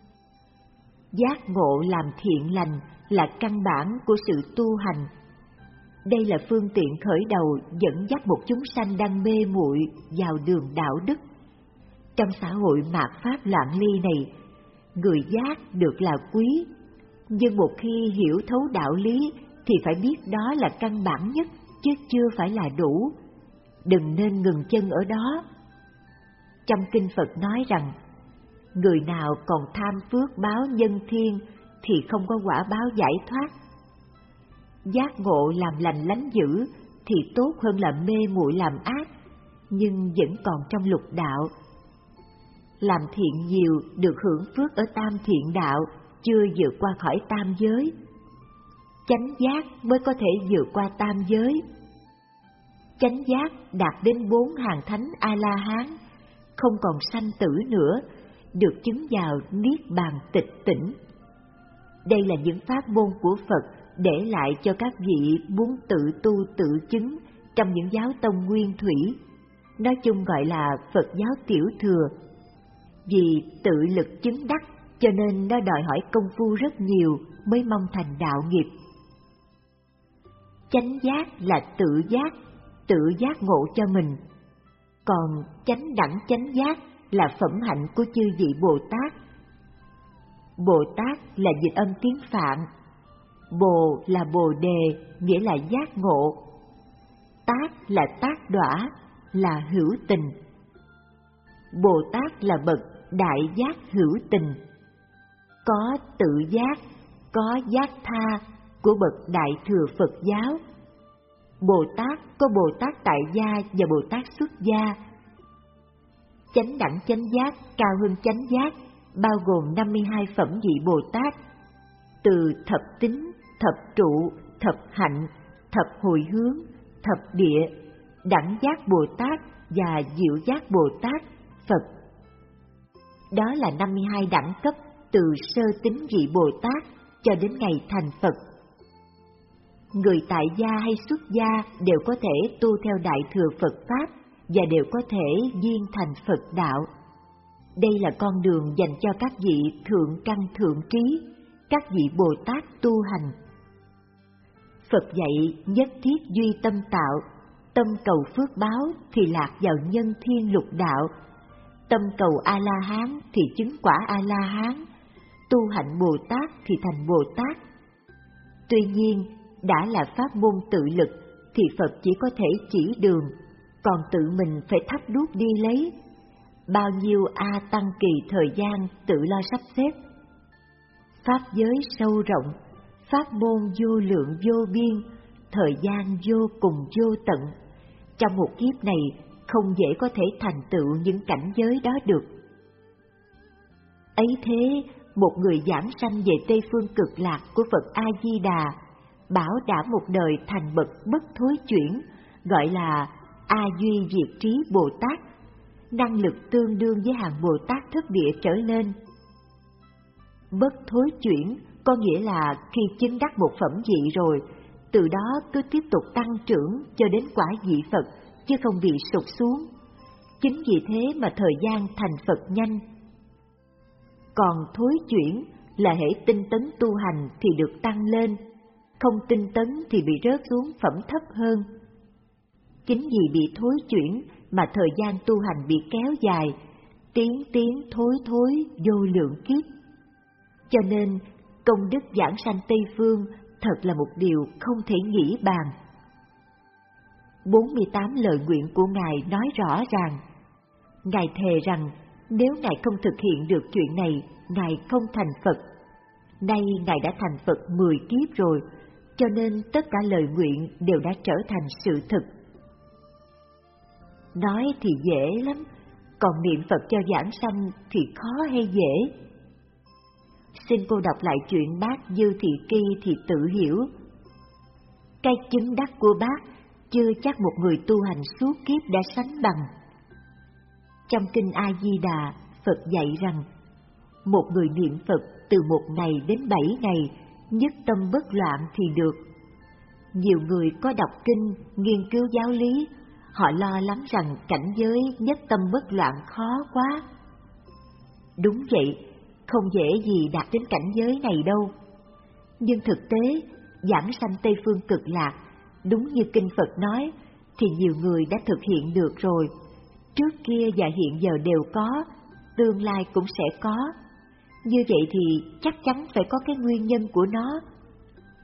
Giác ngộ làm thiện lành là căn bản của sự tu hành. Đây là phương tiện khởi đầu dẫn dắt một chúng sanh đang mê muội vào đường đạo đức. Trong xã hội mạt pháp loạn ly này, người giác được là quý, nhưng một khi hiểu thấu đạo lý thì phải biết đó là căn bản nhất, chứ chưa phải là đủ. Đừng nên ngừng chân ở đó. Trong kinh Phật nói rằng, người nào còn tham phước báo nhân thiên thì không có quả báo giải thoát. Giác ngộ làm lành lánh dữ thì tốt hơn là mê muội làm ác, nhưng vẫn còn trong lục đạo. Làm thiện nhiều được hưởng phước ở tam thiện đạo, chưa vượt qua khỏi tam giới. Chánh giác mới có thể vượt qua tam giới. Chánh giác đạt đến bốn hàng thánh A-la-hán, không còn sanh tử nữa, được chứng vào niết bàn tịch tỉnh. Đây là những pháp môn của Phật để lại cho các vị muốn tự tu tự chứng trong những giáo tông nguyên thủy, nói chung gọi là Phật giáo tiểu thừa. Vì tự lực chứng đắc cho nên nó đòi hỏi công phu rất nhiều mới mong thành đạo nghiệp. Chánh giác là tự giác, tự giác ngộ cho mình. Còn chánh đẳng chánh giác là phẩm hạnh của chư vị Bồ Tát. Bồ Tát là dịch âm tiếng Phạn. Bồ là Bồ đề, nghĩa là giác ngộ. Tát là tác đọa, là hữu tình. Bồ Tát là bậc đại giác hữu tình. Có tự giác, có giác tha của bậc đại thừa Phật giáo. Bồ Tát có Bồ Tát tại gia và Bồ Tát xuất gia. Chánh đẳng chánh giác cao hơn chánh giác, bao gồm năm mươi hai phẩm vị Bồ Tát, từ thập tính, thập trụ, thập hạnh, thập hồi hướng, thập địa, đẳng giác Bồ Tát và diệu giác Bồ Tát, Phật. Đó là năm mươi hai đẳng cấp từ sơ tính vị Bồ Tát cho đến ngày thành Phật. Người tại gia hay xuất gia đều có thể tu theo Đại Thừa Phật Pháp và đều có thể viên thành Phật đạo. Đây là con đường dành cho các vị thượng căn thượng trí, các vị Bồ Tát tu hành. Phật dạy nhất thiết duy tâm tạo, tâm cầu phước báo thì lạc vào nhân thiên lục đạo, tâm cầu A-la-hán thì chứng quả A-la-hán, tu hạnh Bồ Tát thì thành Bồ Tát. Tuy nhiên, đã là pháp môn tự lực thì Phật chỉ có thể chỉ đường, còn tự mình phải thắp đuốc đi lấy. Bao nhiêu A tăng kỳ thời gian tự lo sắp xếp. Pháp giới sâu rộng, pháp môn vô lượng vô biên, thời gian vô cùng vô tận. Trong một kiếp này không dễ có thể thành tựu những cảnh giới đó được. Ấy thế, một người giảng sanh về Tây Phương Cực Lạc của Phật A-di-đà, bảo đảm một đời thành bậc bất thối chuyển, gọi là A Duy Diệt Trí Bồ Tát, năng lực tương đương với hàng Bồ Tát thất địa trở lên. Bất thối chuyển có nghĩa là khi chứng đắc một phẩm vị rồi, từ đó cứ tiếp tục tăng trưởng cho đến quả vị Phật, chứ không bị sụt xuống. Chính vì thế mà thời gian thành Phật nhanh. Còn thối chuyển là hễ tinh tấn tu hành thì được tăng lên, không tinh tấn thì bị rớt xuống phẩm thấp hơn. Chính vì bị thối chuyển mà thời gian tu hành bị kéo dài, tiến tiến thối thối vô lượng kiếp. Cho nên công đức giảng sanh Tây Phương thật là một điều không thể nghĩ bàn. bốn mươi tám lời nguyện của Ngài nói rõ ràng. Ngài thề rằng nếu Ngài không thực hiện được chuyện này, Ngài không thành Phật. Nay Ngài đã thành Phật mười kiếp rồi, cho nên tất cả lời nguyện đều đã trở thành sự thực. Nói thì dễ lắm, còn niệm Phật cho giảng sanh thì khó hay dễ? Xin cô đọc lại chuyện bác Dư Thị Kỳ thì tự hiểu. Cái chứng đắc của bác chưa chắc một người tu hành suốt kiếp đã sánh bằng. Trong kinh A-di-đà, Phật dạy rằng, một người niệm Phật từ một ngày đến bảy ngày, nhất tâm bất loạn thì được. Nhiều người có đọc kinh, nghiên cứu giáo lý, họ lo lắng rằng cảnh giới nhất tâm bất loạn khó quá. Đúng vậy, không dễ gì đạt đến cảnh giới này đâu. Nhưng thực tế, giảng sanh Tây Phương Cực Lạc, đúng như kinh Phật nói, thì nhiều người đã thực hiện được rồi. Trước kia và hiện giờ đều có, tương lai cũng sẽ có. Như vậy thì chắc chắn phải có cái nguyên nhân của nó.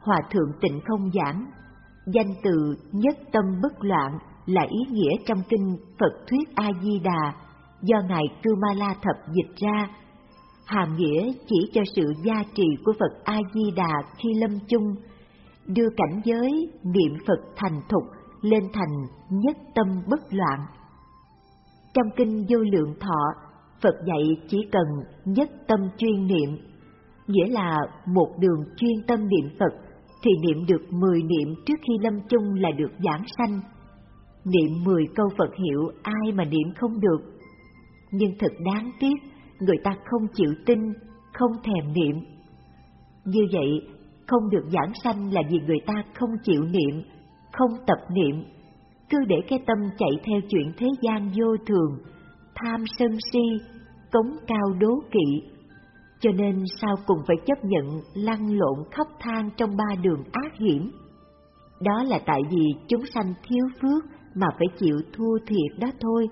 Hòa thượng Tịnh Không giảng, danh từ nhất tâm bất loạn là ý nghĩa trong kinh Phật thuyết A Di Đà do ngài Cư Ma La Thập dịch ra. Hàm nghĩa chỉ cho sự gia trì của Phật A Di Đà khi lâm chung, đưa cảnh giới niệm Phật thành thục lên thành nhất tâm bất loạn. Trong kinh Vô Lượng Thọ, Phật dạy chỉ cần nhất tâm chuyên niệm, nghĩa là một đường chuyên tâm niệm Phật thì niệm được mười niệm trước khi lâm chung là được giảng sanh. Niệm mười câu Phật hiệu ai mà niệm không được. Nhưng thật đáng tiếc, người ta không chịu tin, không thèm niệm. Như vậy, không được giảng sanh là vì người ta không chịu niệm, không tập niệm, cứ để cái tâm chạy theo chuyện thế gian vô thường, tham sân si, cống cao đố kỵ. Cho nên sau cùng phải chấp nhận lăn lộn khóc than trong ba đường ác hiểm. Đó là tại vì chúng sanh thiếu phước mà phải chịu thua thiệt đó thôi.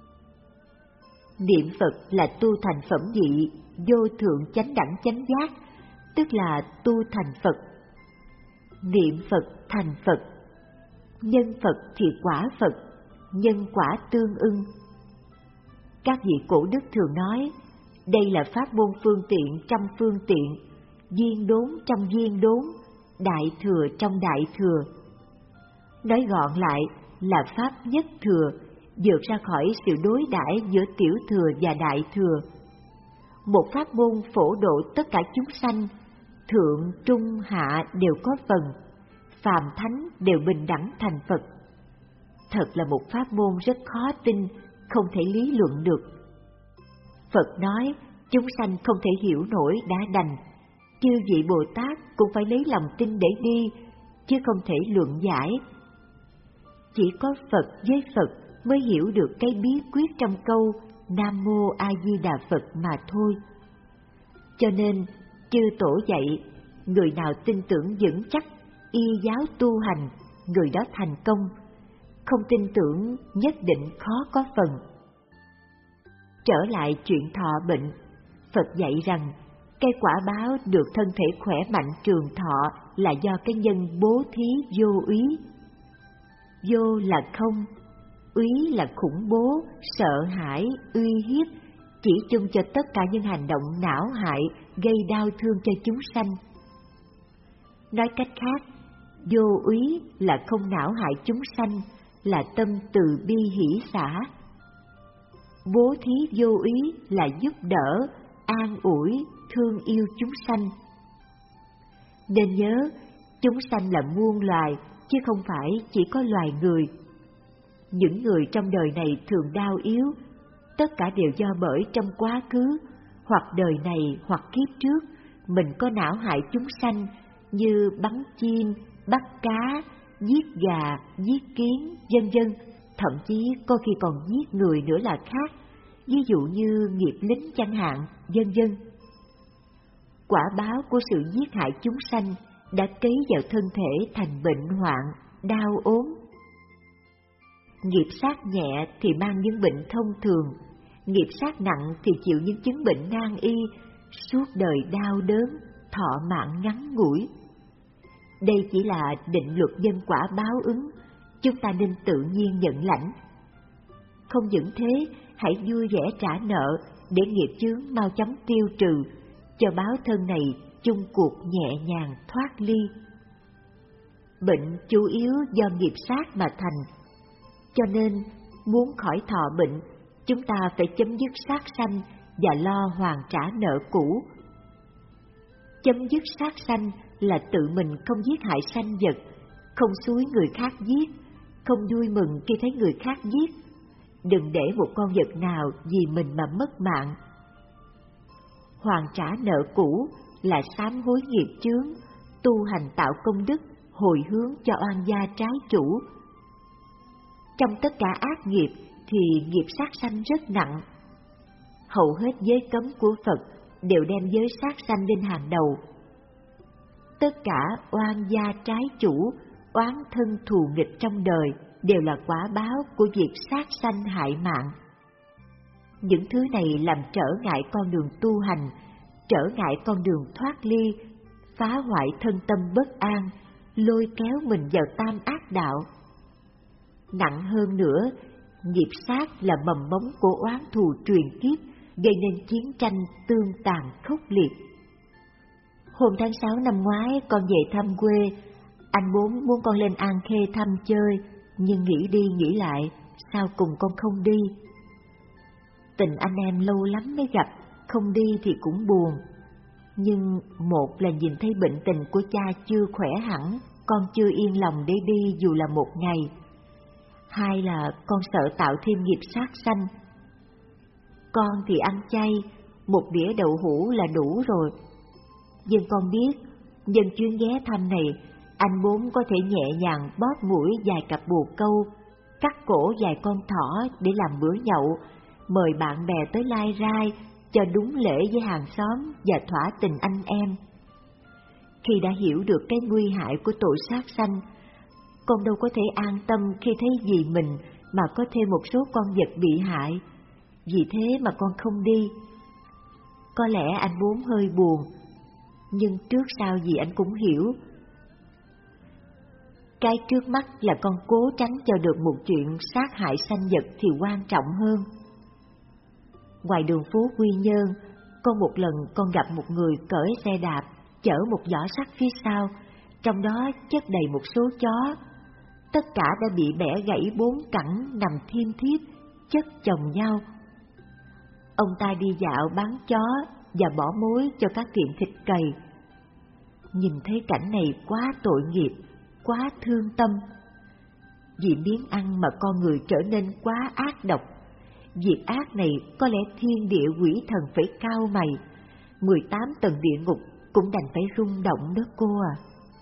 Niệm Phật là tu thành phẩm vị, vô thượng chánh đẳng chánh giác, tức là tu thành Phật. Niệm Phật thành Phật, nhân Phật thì quả Phật, nhân quả tương ưng. Các vị cổ đức thường nói, đây là pháp môn phương tiện trong phương tiện, viên đốn trong viên đốn, đại thừa trong đại thừa. Nói gọn lại là pháp nhất thừa, vượt ra khỏi sự đối đãi giữa tiểu thừa và đại thừa. Một pháp môn phổ độ tất cả chúng sanh, thượng, trung, hạ đều có phần, phàm thánh đều bình đẳng thành Phật. Thật là một pháp môn rất khó tin, không thể lý luận được. Phật nói, chúng sanh không thể hiểu nổi đã đành, chư vị Bồ Tát cũng phải lấy lòng tin để đi, chứ không thể luận giải. Chỉ có Phật với Phật mới hiểu được cái bí quyết trong câu Nam Mô A Di Đà Phật mà thôi. Cho nên, chư tổ dạy, người nào tin tưởng vững chắc, y giáo tu hành, người đó thành công, không tin tưởng nhất định khó có phần. Trở lại chuyện thọ bệnh, Phật dạy rằng, cái quả báo được thân thể khỏe mạnh trường thọ là do cái nhân bố thí vô úy. Vô là không, úy là khủng bố, sợ hãi, uy hiếp, chỉ chung cho tất cả những hành động não hại, gây đau thương cho chúng sanh. Nói cách khác, vô úy là không não hại chúng sanh, là tâm từ bi hỷ xả. Bố thí vô úy là giúp đỡ, an ủi, thương yêu chúng sanh. Nên nhớ, chúng sanh là muôn loài, chứ không phải chỉ có loài người. Những người trong đời này thường đau yếu, tất cả đều do bởi trong quá khứ, hoặc đời này hoặc kiếp trước, mình có não hại chúng sanh như bắn chim, bắt cá, giết gà, giết kiến, vân vân, thậm chí có khi còn giết người nữa là khác, ví dụ như nghiệp lính chẳng hạn, vân vân. Quả báo của sự giết hại chúng sanh đã cấy vào thân thể thành bệnh hoạn, đau ốm. Nghiệp sát nhẹ thì mang những bệnh thông thường, nghiệp sát nặng thì chịu những chứng bệnh nan y, suốt đời đau đớn, thọ mạng ngắn ngủi. Đây chỉ là định luật nhân quả báo ứng, chúng ta nên tự nhiên nhận lãnh. Không những thế, hãy vui vẻ trả nợ để nghiệp chướng mau chóng tiêu trừ, cho báo thân này chung cuộc nhẹ nhàng thoát ly. Bệnh chủ yếu do nghiệp sát mà thành, cho nên muốn khỏi thọ bệnh, chúng ta phải chấm dứt sát sanh và lo hoàn trả nợ cũ. Chấm dứt sát sanh là tự mình không giết hại sanh vật, không xúi người khác giết, không vui mừng khi thấy người khác giết. Đừng để một con vật nào vì mình mà mất mạng. Hoàn trả nợ cũ là sám hối nghiệp chướng, tu hành tạo công đức, hồi hướng cho oan gia trái chủ. Trong tất cả ác nghiệp thì nghiệp sát sanh rất nặng. Hầu hết giới cấm của Phật đều đem giới sát sanh lên hàng đầu. Tất cả oan gia trái chủ, oán thân thù nghịch trong đời đều là quả báo của việc sát sanh hại mạng. Những thứ này làm trở ngại con đường tu hành, trở ngại con đường thoát ly, phá hoại thân tâm bất an, lôi kéo mình vào tam ác đạo. Nặng hơn nữa, nghiệp sát là mầm mống của oán thù truyền kiếp, gây nên chiến tranh tương tàn khốc liệt. Hôm tháng sáu năm ngoái con về thăm quê, anh bốn muốn con lên An Khê thăm chơi, nhưng nghĩ đi nghĩ lại, sao cùng con không đi. Tình anh em lâu lắm mới gặp, không đi thì cũng buồn. Nhưng một là nhìn thấy bệnh tình của cha chưa khỏe hẳn, con chưa yên lòng để đi dù là một ngày. Hai là con sợ tạo thêm nghiệp sát sanh. Con thì ăn chay, một đĩa đậu hũ là đủ rồi. Nhưng con biết, nhân chuyến ghé thăm này, anh bốn có thể nhẹ nhàng bóp mũi vài cặp bồ câu, cắt cổ vài con thỏ để làm bữa nhậu, mời bạn bè tới lai rai, cho đúng lễ với hàng xóm và thỏa tình anh em. Khi đã hiểu được cái nguy hại của tội sát sanh, con đâu có thể an tâm khi thấy vì mình mà có thêm một số con vật bị hại. Vì thế mà con không đi. Có lẽ anh bốn hơi buồn, nhưng trước sau gì anh cũng hiểu. Cái trước mắt là con cố tránh cho được một chuyện sát hại sanh vật thì quan trọng hơn. Ngoài đường phố Quy Nhơn, có một lần con gặp một người cởi xe đạp, chở một giỏ sắt phía sau, trong đó chất đầy một số chó. Tất cả đã bị bẻ gãy bốn cẳng nằm thiêm thiếp, chất chồng nhau. Ông ta đi dạo bán chó và bỏ mối cho các tiệm thịt cầy. Nhìn thấy cảnh này quá tội nghiệp, quá thương tâm. Vì miếng ăn mà con người trở nên quá ác độc. Việc ác này có lẽ thiên địa quỷ thần phải cau mày, mười tám tầng địa ngục cũng đành phải rung động đó cô à.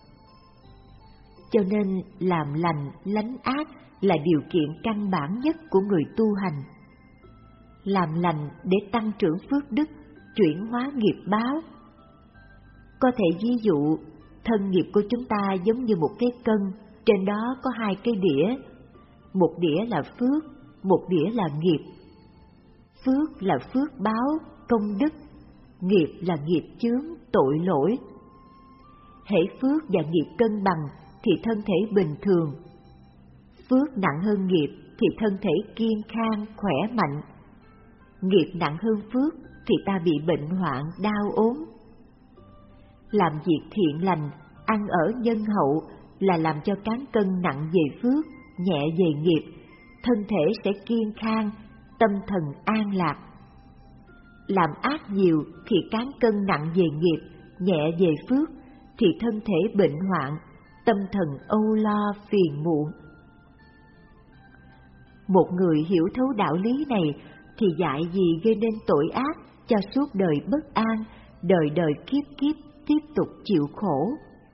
Cho nên làm lành, lánh ác là điều kiện căn bản nhất của người tu hành. Làm lành để tăng trưởng phước đức, chuyển hóa nghiệp báo. Có thể ví dụ, thân nghiệp của chúng ta giống như một cái cân, trên đó có hai cái đĩa. Một đĩa là phước, một đĩa là nghiệp. Phước là phước báo, công đức, nghiệp là nghiệp chướng, tội lỗi. Hễ phước và nghiệp cân bằng thì thân thể bình thường. Phước nặng hơn nghiệp thì thân thể kiên khang, khỏe mạnh. Nghiệp nặng hơn phước thì ta bị bệnh hoạn, đau ốm. Làm việc thiện lành, ăn ở nhân hậu là làm cho cán cân nặng về phước, nhẹ về nghiệp, thân thể sẽ kiên khang, tâm thần an lạc. Làm ác nhiều thì cán cân nặng về nghiệp, nhẹ về phước, thì thân thể bệnh hoạn, tâm thần âu lo phiền muộn. Một người hiểu thấu đạo lý này thì dại gì gây nên tội ác cho suốt đời bất an, đời đời kiếp kiếp tiếp tục chịu khổ.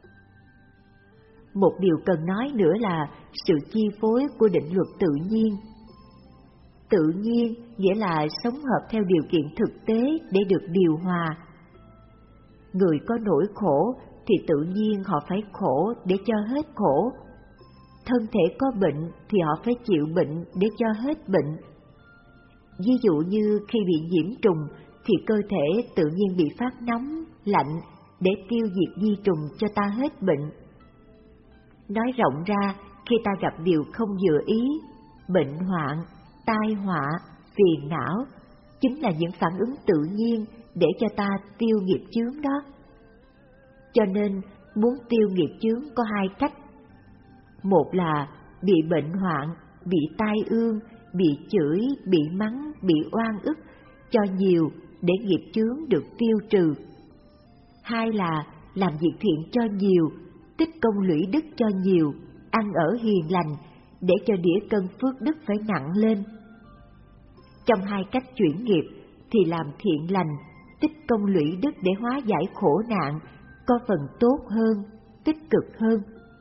Một điều cần nói nữa là sự chi phối của định luật tự nhiên. Tự nhiên nghĩa là sống hợp theo điều kiện thực tế để được điều hòa. Người có nỗi khổ thì tự nhiên họ phải khổ để cho hết khổ. Thân thể có bệnh thì họ phải chịu bệnh để cho hết bệnh. Ví dụ như khi bị nhiễm trùng thì cơ thể tự nhiên bị phát nóng, lạnh để tiêu diệt vi trùng cho ta hết bệnh. Nói rộng ra, khi ta gặp điều không vừa ý, bệnh hoạn, tai họa, phiền não, chính là những phản ứng tự nhiên để cho ta tiêu nghiệp chướng đó. Cho nên, muốn tiêu nghiệp chướng có hai cách. Một là bị bệnh hoạn, bị tai ương, bị chửi, bị mắng, bị oan ức, cho nhiều để nghiệp chướng được tiêu trừ. Hai là làm việc thiện cho nhiều, tích công lũy đức cho nhiều, ăn ở hiền lành, để cho đĩa cân phước đức phải nặng lên. Trong hai cách chuyển nghiệp thì làm thiện lành, tích công lũy đức để hóa giải khổ nạn, có phần tốt hơn, tích cực hơn.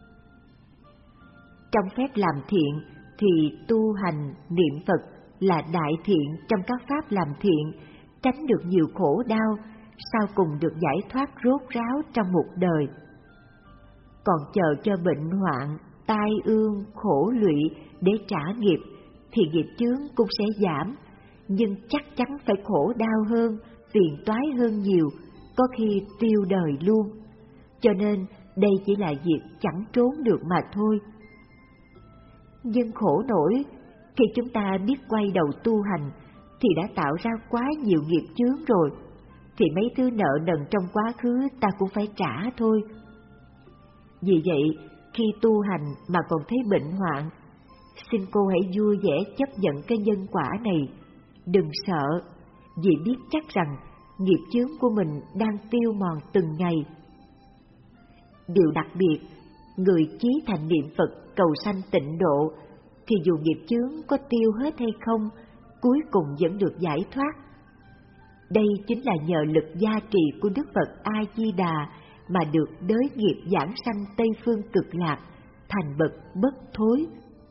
Trong phép làm thiện thì tu hành, niệm Phật là đại thiện trong các pháp làm thiện, tránh được nhiều khổ đau, sau cùng được giải thoát rốt ráo trong một đời. Còn chờ cho bệnh hoạn, tai ương, khổ lụy để trả nghiệp thì nghiệp chướng cũng sẽ giảm, nhưng chắc chắn phải khổ đau hơn, phiền toái hơn nhiều, có khi tiêu đời luôn. cho nên đây chỉ là việc chẳng trốn được mà thôi. Nhưng khổ nổi, khi chúng ta biết quay đầu tu hành thì đã tạo ra quá nhiều nghiệp chướng rồi, thì mấy thứ nợ nần trong quá khứ ta cũng phải trả thôi. Vì vậy, khi tu hành mà còn thấy bệnh hoạn, xin cô hãy vui vẻ chấp nhận cái nhân quả này, đừng sợ, vì biết chắc rằng nghiệp chướng của mình đang tiêu mòn từng ngày. Điều đặc biệt, người chí thành niệm Phật cầu sanh tịnh độ, thì dù nghiệp chướng có tiêu hết hay không, cuối cùng vẫn được giải thoát. Đây chính là nhờ lực gia trì của Đức Phật A-di-đà mà được đới nghiệp giảng sanh Tây Phương Cực Lạc, thành bậc bất thối.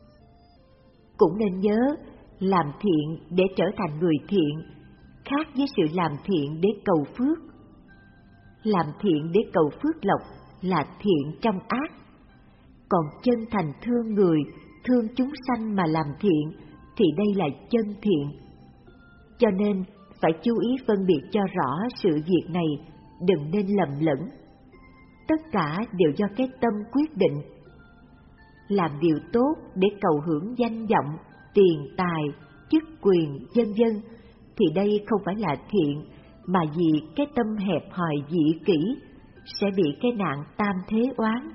Cũng nên nhớ, làm thiện để trở thành người thiện, khác với sự làm thiện để cầu phước. Làm thiện để cầu phước lộc là thiện trong ác, còn chân thành thương người, thương chúng sanh mà làm thiện, thì đây là chân thiện. Cho nên, phải chú ý phân biệt cho rõ sự việc này, đừng nên lầm lẫn. Tất cả đều do cái tâm quyết định. Làm điều tốt để cầu hưởng danh vọng, tiền tài, chức quyền, vân vân, thì đây không phải là thiện, mà vì cái tâm hẹp hòi dị kỷ, sẽ bị cái nạn tam thế oán.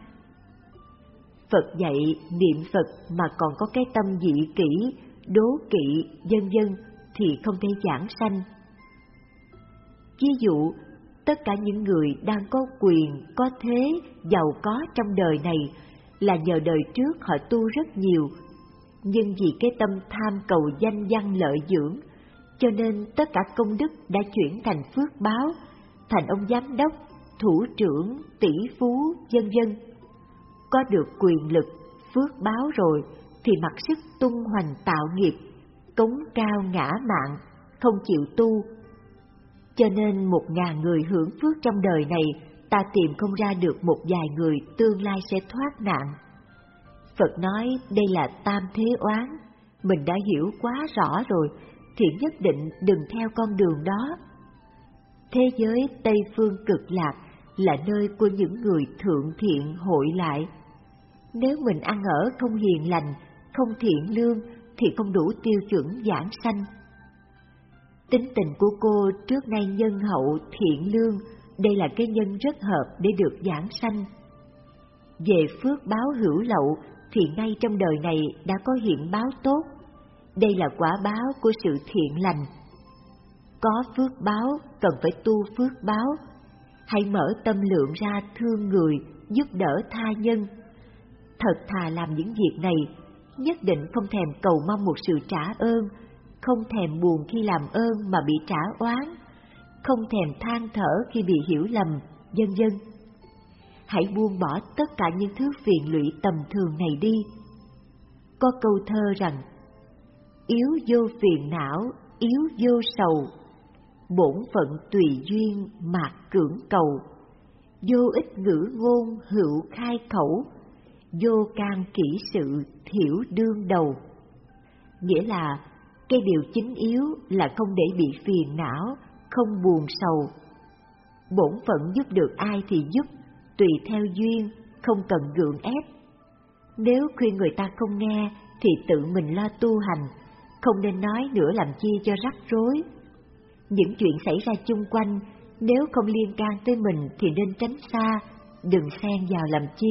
Phật dạy niệm Phật mà còn có cái tâm dị kỷ, đố kỵ, vân vân, thì không thể giảng sanh. Ví dụ, tất cả những người đang có quyền, có thế, giàu có trong đời này là nhờ đời trước họ tu rất nhiều, nhưng vì cái tâm tham cầu danh văn lợi dưỡng, cho nên tất cả công đức đã chuyển thành phước báo, thành ông giám đốc, thủ trưởng, tỷ phú, vân vân. Có được quyền lực, phước báo rồi thì mặc sức tung hoành tạo nghiệp, cống cao ngã mạn, không chịu tu. Cho nên một ngàn người hưởng phước trong đời này, ta tìm không ra được một vài người tương lai sẽ thoát nạn. Phật nói đây là tam thế oán, mình đã hiểu quá rõ rồi, thì nhất định đừng theo con đường đó. Thế giới Tây Phương Cực Lạc là nơi của những người thượng thiện hội lại. Nếu mình ăn ở không hiền lành, không thiện lương, thì không đủ tiêu chuẩn giảng sanh. Tính tình của cô trước nay nhân hậu, thiện lương, đây là cái nhân rất hợp để được giảng sanh. Về phước báo hữu lậu, thì ngay trong đời này đã có hiện báo tốt. Đây là quả báo của sự thiện lành. Có phước báo, cần phải tu phước báo. Hãy mở tâm lượng ra thương người, giúp đỡ tha nhân. Thật thà làm những việc này, nhất định không thèm cầu mong một sự trả ơn, không thèm buồn khi làm ơn mà bị trả oán, không thèm than thở khi bị hiểu lầm, vân vân. Hãy buông bỏ tất cả những thứ phiền lụy tầm thường này đi. Có câu thơ rằng, yếu vô phiền não, yếu vô sầu, bổn phận tùy duyên mạt cưỡng cầu, vô ích ngữ ngôn hữu khai khẩu, vô can kỹ sự thiểu đương đầu. Nghĩa là, cái điều chính yếu là không để bị phiền não, không buồn sầu. Bổn phận giúp được ai thì giúp, tùy theo duyên, không cần gượng ép. Nếu khuyên người ta không nghe, thì tự mình lo tu hành, không nên nói nữa làm chi cho rắc rối. Những chuyện xảy ra chung quanh, nếu không liên can tới mình thì nên tránh xa, đừng xen vào làm chi.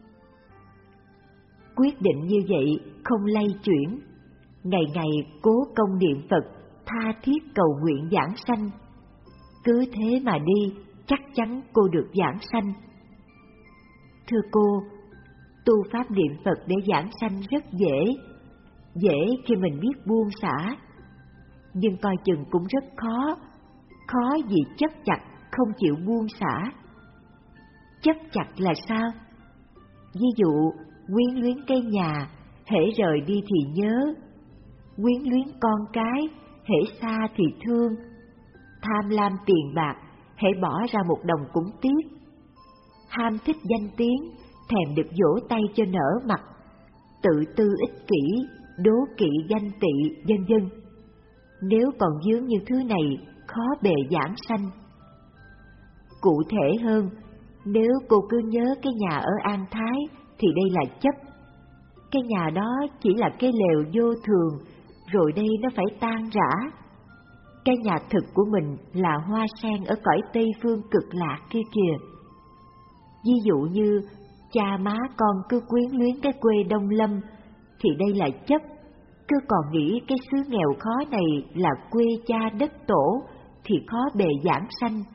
Quyết định như vậy, không lay chuyển, ngày ngày cố công niệm Phật, tha thiết cầu nguyện giảng sanh. Cứ thế mà đi, chắc chắn cô được giảng sanh. Thưa cô, tu pháp niệm Phật để giảng sanh rất dễ, dễ khi mình biết buông xả, nhưng coi chừng cũng rất khó, khó vì chấp chặt không chịu buông xả. Chấp chặt là sao? Ví dụ, quyến luyến cây nhà, hễ rời đi thì nhớ, quyến luyến con cái, hễ xa thì thương, tham lam tiền bạc, hễ bỏ ra một đồng cũng tiếc, ham thích danh tiếng, thèm được vỗ tay cho nở mặt, tự tư ích kỷ, đố kỵ danh tị, vân vân. Nếu còn dướng như thứ này, khó bề giảng sanh. Cụ thể hơn, Nếu cô cứ nhớ cái nhà ở An Thái thì đây là chấp. Cái nhà đó chỉ là cái lều vô thường, rồi đây nó phải tan rã. Cái nhà thực của mình là hoa sen ở cõi Tây Phương cực lạc kia kìa. Ví dụ như cha má con cứ quyến luyến cái quê Đông Lâm, thì đây là chấp, cứ còn nghĩ cái xứ nghèo khó này là quê cha đất tổ, thì khó bề giảng sanh.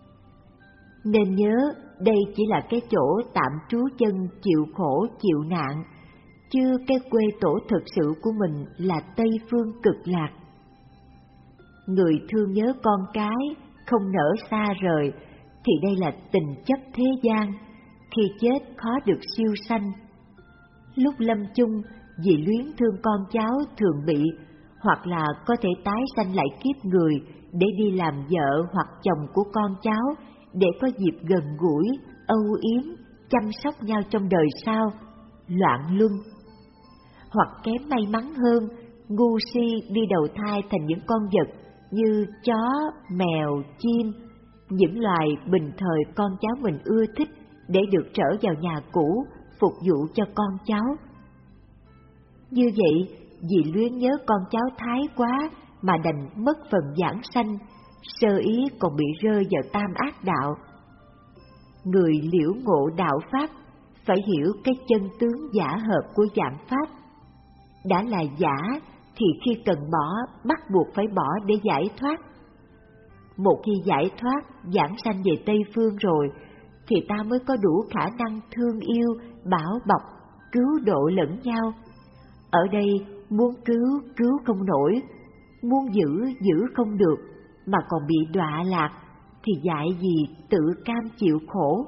Nên nhớ, đây chỉ là cái chỗ tạm trú chân chịu khổ chịu nạn, chứ cái quê tổ thực sự của mình là Tây Phương cực lạc. Người thương nhớ con cái, không nỡ xa rời, thì đây là tình chấp thế gian, khi chết khó được siêu sanh. Lúc lâm chung, vì luyến thương con cháu thường bị, hoặc là có thể tái sanh lại kiếp người để đi làm vợ hoặc chồng của con cháu, để có dịp gần gũi, âu yếm, chăm sóc nhau trong đời sau, loạn luân. Hoặc kém may mắn hơn, ngu si đi đầu thai thành những con vật như chó, mèo, chim, những loài bình thời con cháu mình ưa thích để được trở vào nhà cũ, phục vụ cho con cháu. Như vậy, vì luyến nhớ con cháu thái quá mà đành mất phần giảng sanh, sơ ý còn bị rơi vào tam ác đạo. Người liễu ngộ đạo Pháp phải hiểu cái chân tướng giả hợp của dạng Pháp. Đã là giả thì khi cần bỏ, bắt buộc phải bỏ để giải thoát. Một khi giải thoát, giảng sanh về Tây Phương rồi, thì ta mới có đủ khả năng thương yêu, bảo bọc, cứu độ lẫn nhau. Ở đây muốn cứu, cứu không nổi, muốn giữ, giữ không được, mà còn bị đọa lạc, thì dạy gì tự cam chịu khổ.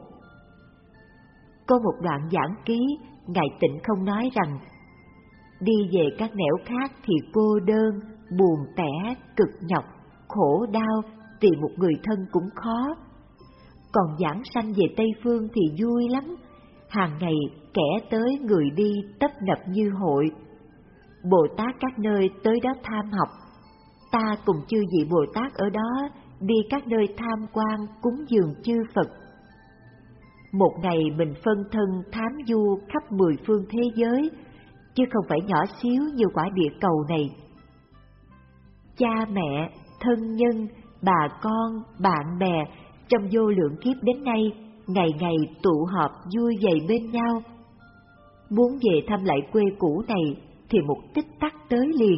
Có một đoạn giảng ký, Ngài Tịnh Không nói rằng, đi về các nẻo khác thì cô đơn, buồn tẻ, cực nhọc, khổ đau, tìm một người thân cũng khó. Còn giảng sanh về Tây Phương thì vui lắm, hàng ngày kẻ tới người đi tấp nập như hội. Bồ Tát các nơi tới đó tham học, ta cùng chư vị Bồ Tát ở đó đi các nơi tham quan cúng dường chư Phật. Một ngày mình phân thân thám du khắp mười phương thế giới, chứ không phải nhỏ xíu như quả địa cầu này. Cha mẹ, thân nhân, bà con, bạn bè trong vô lượng kiếp đến nay, ngày ngày tụ họp vui vầy bên nhau. Muốn về thăm lại quê cũ này thì một tích tắc tới liền.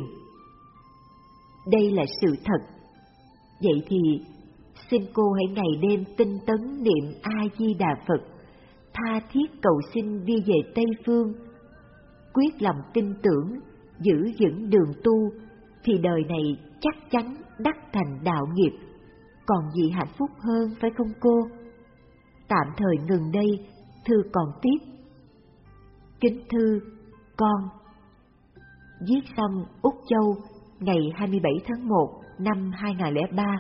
Đây là sự thật. Vậy thì xin cô hãy ngày đêm tinh tấn niệm A-di-đà Phật, tha thiết cầu xin đi về Tây Phương. Quyết lòng tin tưởng, giữ vững đường tu, thì đời này chắc chắn đắc thành đạo nghiệp. Còn gì hạnh phúc hơn phải không cô? Tạm thời ngừng đây, thư còn tiếp. Kính thư, con. Viết xong Úc Châu, ngày hai mươi bảy tháng một năm hai nghìn không trăm lẻ ba.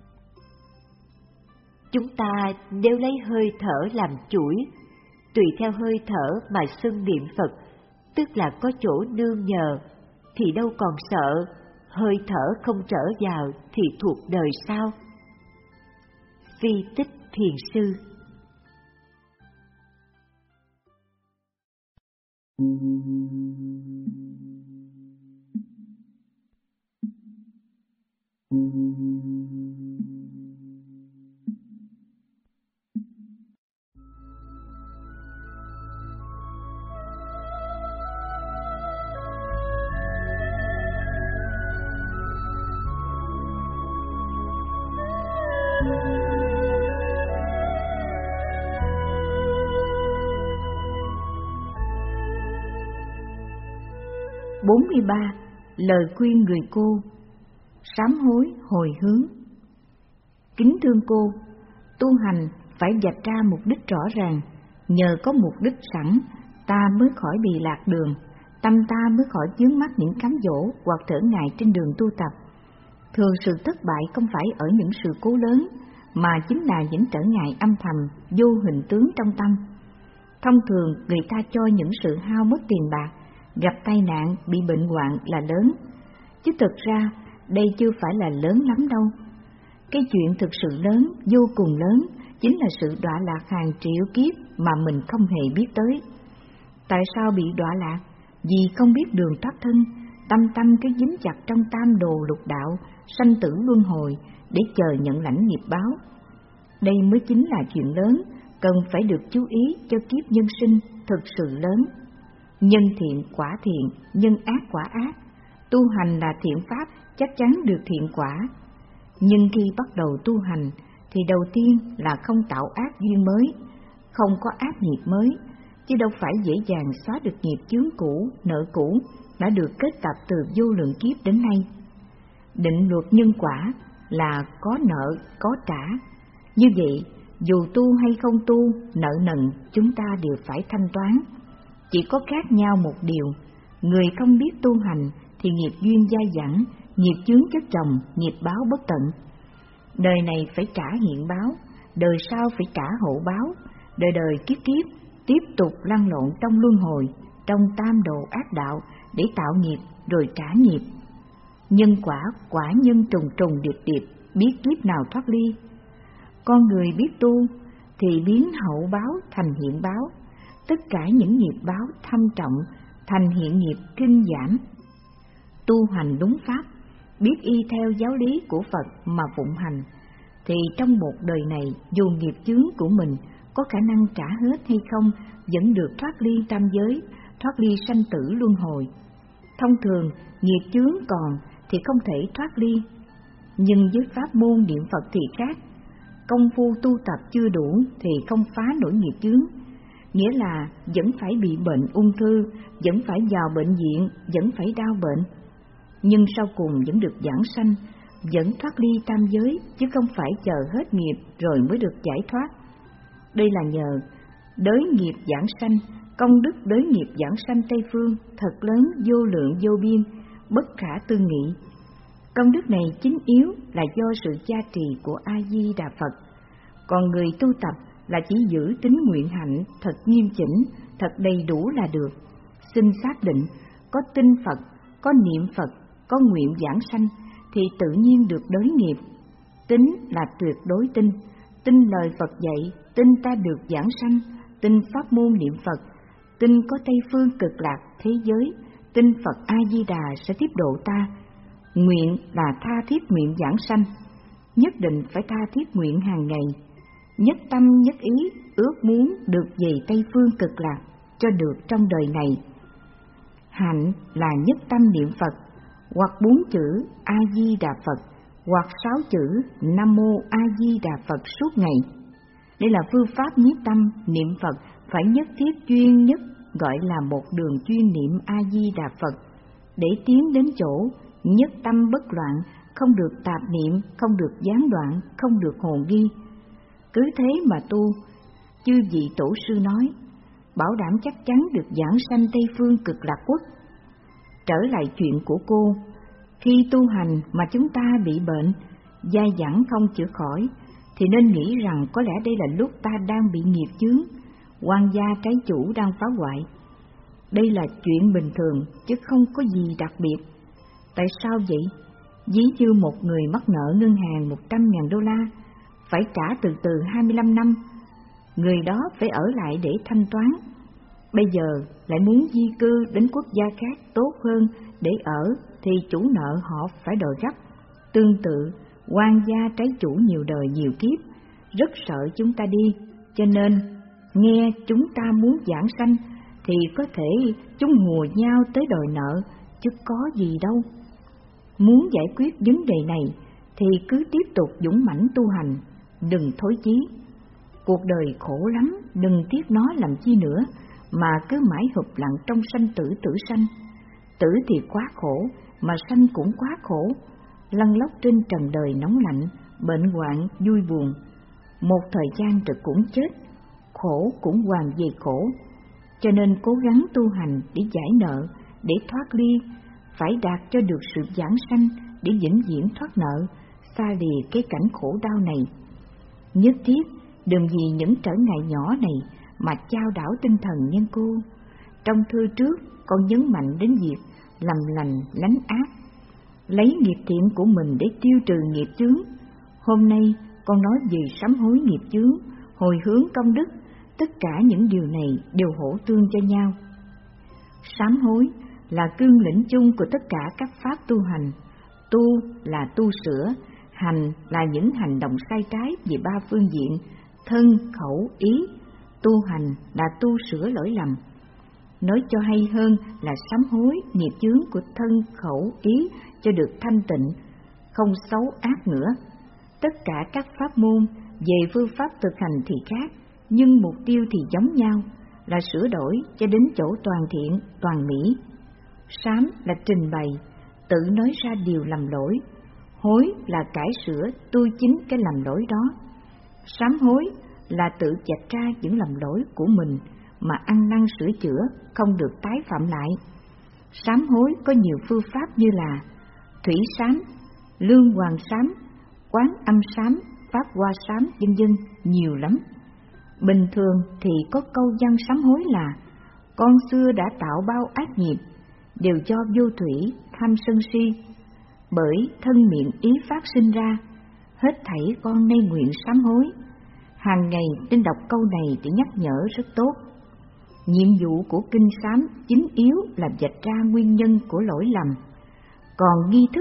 Chúng ta nếu lấy hơi thở làm chuỗi, tùy theo hơi thở mà xưng niệm Phật, tức là có chỗ nương nhờ, thì đâu còn sợ hơi thở không trở vào thì thuộc đời sau. Phi Tích Thiền Sư. bốn mươi ba. Lời khuyên người cô. Sám hối hồi hướng. Kính thưa cô, tu hành phải vạch ra mục đích rõ ràng, nhờ có mục đích sẵn, ta mới khỏi bị lạc đường, tâm ta mới khỏi vướng mắc những cám dỗ hoặc trở ngại trên đường tu tập. Thường sự thất bại không phải ở những sự cố lớn, mà chính là những trở ngại âm thầm, vô hình tướng trong tâm. Thông thường người ta cho những sự hao mất tiền bạc, gặp tai nạn, bị bệnh hoạn là lớn, chứ thực ra đây chưa phải là lớn lắm đâu. Cái chuyện thực sự lớn, vô cùng lớn, chính là sự đọa lạc hàng triệu kiếp mà mình không hề biết tới. Tại sao bị đọa lạc? Vì không biết đường thoát thân, tâm tâm cứ dính chặt trong tam đồ lục đạo, sanh tử luân hồi để chờ nhận lãnh nghiệp báo. Đây mới chính là chuyện lớn, cần phải được chú ý cho kiếp nhân sinh thực sự lớn. Nhân thiện quả thiện, nhân ác quả ác. Tu hành là thiện pháp chắc chắn được thiện quả. Nhưng khi bắt đầu tu hành thì đầu tiên là không tạo ác duyên mới, không có ác nghiệp mới, chứ đâu phải dễ dàng xóa được nghiệp chướng cũ, nợ cũ đã được kết tập từ vô lượng kiếp đến nay. Định luật nhân quả là có nợ, có trả. Như vậy, dù tu hay không tu, nợ nần chúng ta đều phải thanh toán. Chỉ có khác nhau một điều, người không biết tu hành thì nghiệp duyên dai dẳng, nghiệp chướng chất chồng, nghiệp báo bất tận. Đời này phải trả hiện báo, đời sau phải trả hậu báo, đời đời kiếp kiếp tiếp tục lăn lộn trong luân hồi, trong tam độ ác đạo để tạo nghiệp rồi trả nghiệp. Nhân quả quả nhân trùng trùng điệp điệp, biết kiếp nào thoát ly. Con người biết tu thì biến hậu báo thành hiện báo, tất cả những nghiệp báo thâm trọng thành hiện nghiệp kinh giảm. Tu hành đúng pháp, biết y theo giáo lý của Phật mà phụng hành, thì trong một đời này dù nghiệp chướng của mình có khả năng trả hết hay không, vẫn được thoát ly tam giới, thoát ly sanh tử luân hồi. Thông thường, nghiệp chướng còn thì không thể thoát ly, nhưng với pháp môn niệm Phật thì khác. Công phu tu tập chưa đủ thì không phá nổi nghiệp chướng, nghĩa là vẫn phải bị bệnh ung thư, vẫn phải vào bệnh viện, vẫn phải đau bệnh, nhưng sau cùng vẫn được giảng sanh, vẫn thoát ly tam giới, chứ không phải chờ hết nghiệp rồi mới được giải thoát. Đây là nhờ đới nghiệp giảng sanh, công đức đới nghiệp giảng sanh Tây Phương thật lớn, vô lượng vô biên, bất khả tư nghị. Công đức này chính yếu là do sự gia trì của A Di Đà Phật, còn người tu tập là chỉ giữ tính nguyện hạnh thật nghiêm chỉnh, thật đầy đủ là được. Xin xác định, có tin Phật, có niệm Phật, có nguyện giảng sanh thì tự nhiên được đới nghiệp. Tính là tuyệt đối tin, tin lời Phật dạy, tin ta được giảng sanh, tin pháp môn niệm Phật, tin có Tây Phương cực lạc thế giới, tin Phật A Di Đà sẽ tiếp độ ta. Nguyện là tha thiết nguyện giảng sanh, nhất định phải tha thiết nguyện hàng ngày, nhất tâm nhất ý ước muốn được về Tây Phương cực lạc cho được trong đời này. Hạnh là nhất tâm niệm Phật, hoặc bốn chữ A Di Đà Phật, hoặc sáu chữ Nam Mô A Di Đà Phật suốt ngày. Đây là phương pháp nhiếp tâm niệm Phật phải nhất thiết chuyên nhất, gọi là một đường chuyên niệm A Di Đà Phật, để tiến đến chỗ nhất tâm bất loạn, không được tạp niệm, không được gián đoạn, không được hồn nghi. Cứ thế mà tu, chư vị tổ sư nói, bảo đảm chắc chắn được giảng sanh Tây Phương cực lạc quốc. Trở lại chuyện của cô, khi tu hành mà chúng ta bị bệnh, dai dẳng không chữa khỏi, thì nên nghĩ rằng có lẽ đây là lúc ta đang bị nghiệp chướng, oan gia trái chủ đang phá hoại. Đây là chuyện bình thường, chứ không có gì đặc biệt. Tại sao vậy? Ví như một người mắc nợ ngân hàng một trăm ngàn đô la, phải trả từ từ hai mươi lăm năm, người đó phải ở lại để thanh toán. Bây giờ lại muốn di cư đến quốc gia khác tốt hơn để ở, thì chủ nợ họ phải đòi gấp. Tương tự, oan gia trái chủ nhiều đời nhiều kiếp, rất sợ chúng ta đi, cho nên nghe chúng ta muốn giảng sanh thì có thể chúng hùa nhau tới đòi nợ, chứ có gì đâu. Muốn giải quyết vấn đề này thì cứ tiếp tục dũng mãnh tu hành, đừng thối chí. Cuộc đời khổ lắm, đừng tiếc nó làm chi nữa, mà cứ mãi hụp lặng trong sanh tử tử sanh. Tử thì quá khổ, mà sanh cũng quá khổ, lăn lóc trên trần đời nóng lạnh, bệnh hoạn, vui buồn. Một thời gian rồi cũng chết, khổ cũng hoàn về khổ. Cho nên cố gắng tu hành để giải nợ, để thoát ly, phải đạt cho được sự giảng sanh để vĩnh viễn thoát nợ, xa lìa cái cảnh khổ đau này. Nhất thiết đừng vì những trở ngại nhỏ này mà chao đảo tinh thần nhân cô. Trong thư trước con nhấn mạnh đến việc làm lành lánh ác, lấy nghiệp thiện của mình để tiêu trừ nghiệp chướng. Hôm nay con nói về sám hối nghiệp chướng, hồi hướng công đức, tất cả những điều này đều hỗ tương cho nhau. Sám hối là cương lĩnh chung của tất cả các pháp tu hành. Tu là tu sửa, hành là những hành động sai trái về ba phương diện, thân, khẩu, ý. Tu hành là tu sửa lỗi lầm. Nói cho hay hơn là sám hối nghiệp chướng của thân, khẩu, ý cho được thanh tịnh, không xấu ác nữa. Tất cả các pháp môn về phương pháp thực hành thì khác, nhưng mục tiêu thì giống nhau, là sửa đổi cho đến chỗ toàn thiện, toàn mỹ. Sám là trình bày, tự nói ra điều lầm lỗi. Hối là cải sửa, tu chính cái lầm lỗi đó. Sám hối là tự chạch ra những lầm lỗi của mình mà ăn năn sửa chữa, không được tái phạm lại. Sám hối có nhiều phương pháp như là thủy sám, lương hoàng sám, quán âm sám, pháp hoa sám, vân vân, nhiều lắm. Bình thường thì có câu văn sám hối là: con xưa đã tạo bao ác nghiệp, đều do vô thủy, tham sân si, bởi thân miệng ý phát sinh ra, hết thảy con nay nguyện sám hối. Hàng ngày nên đọc câu này để nhắc nhở rất tốt. Nhiệm vụ của kinh sám chính yếu là vạch ra nguyên nhân của lỗi lầm, còn nghi thức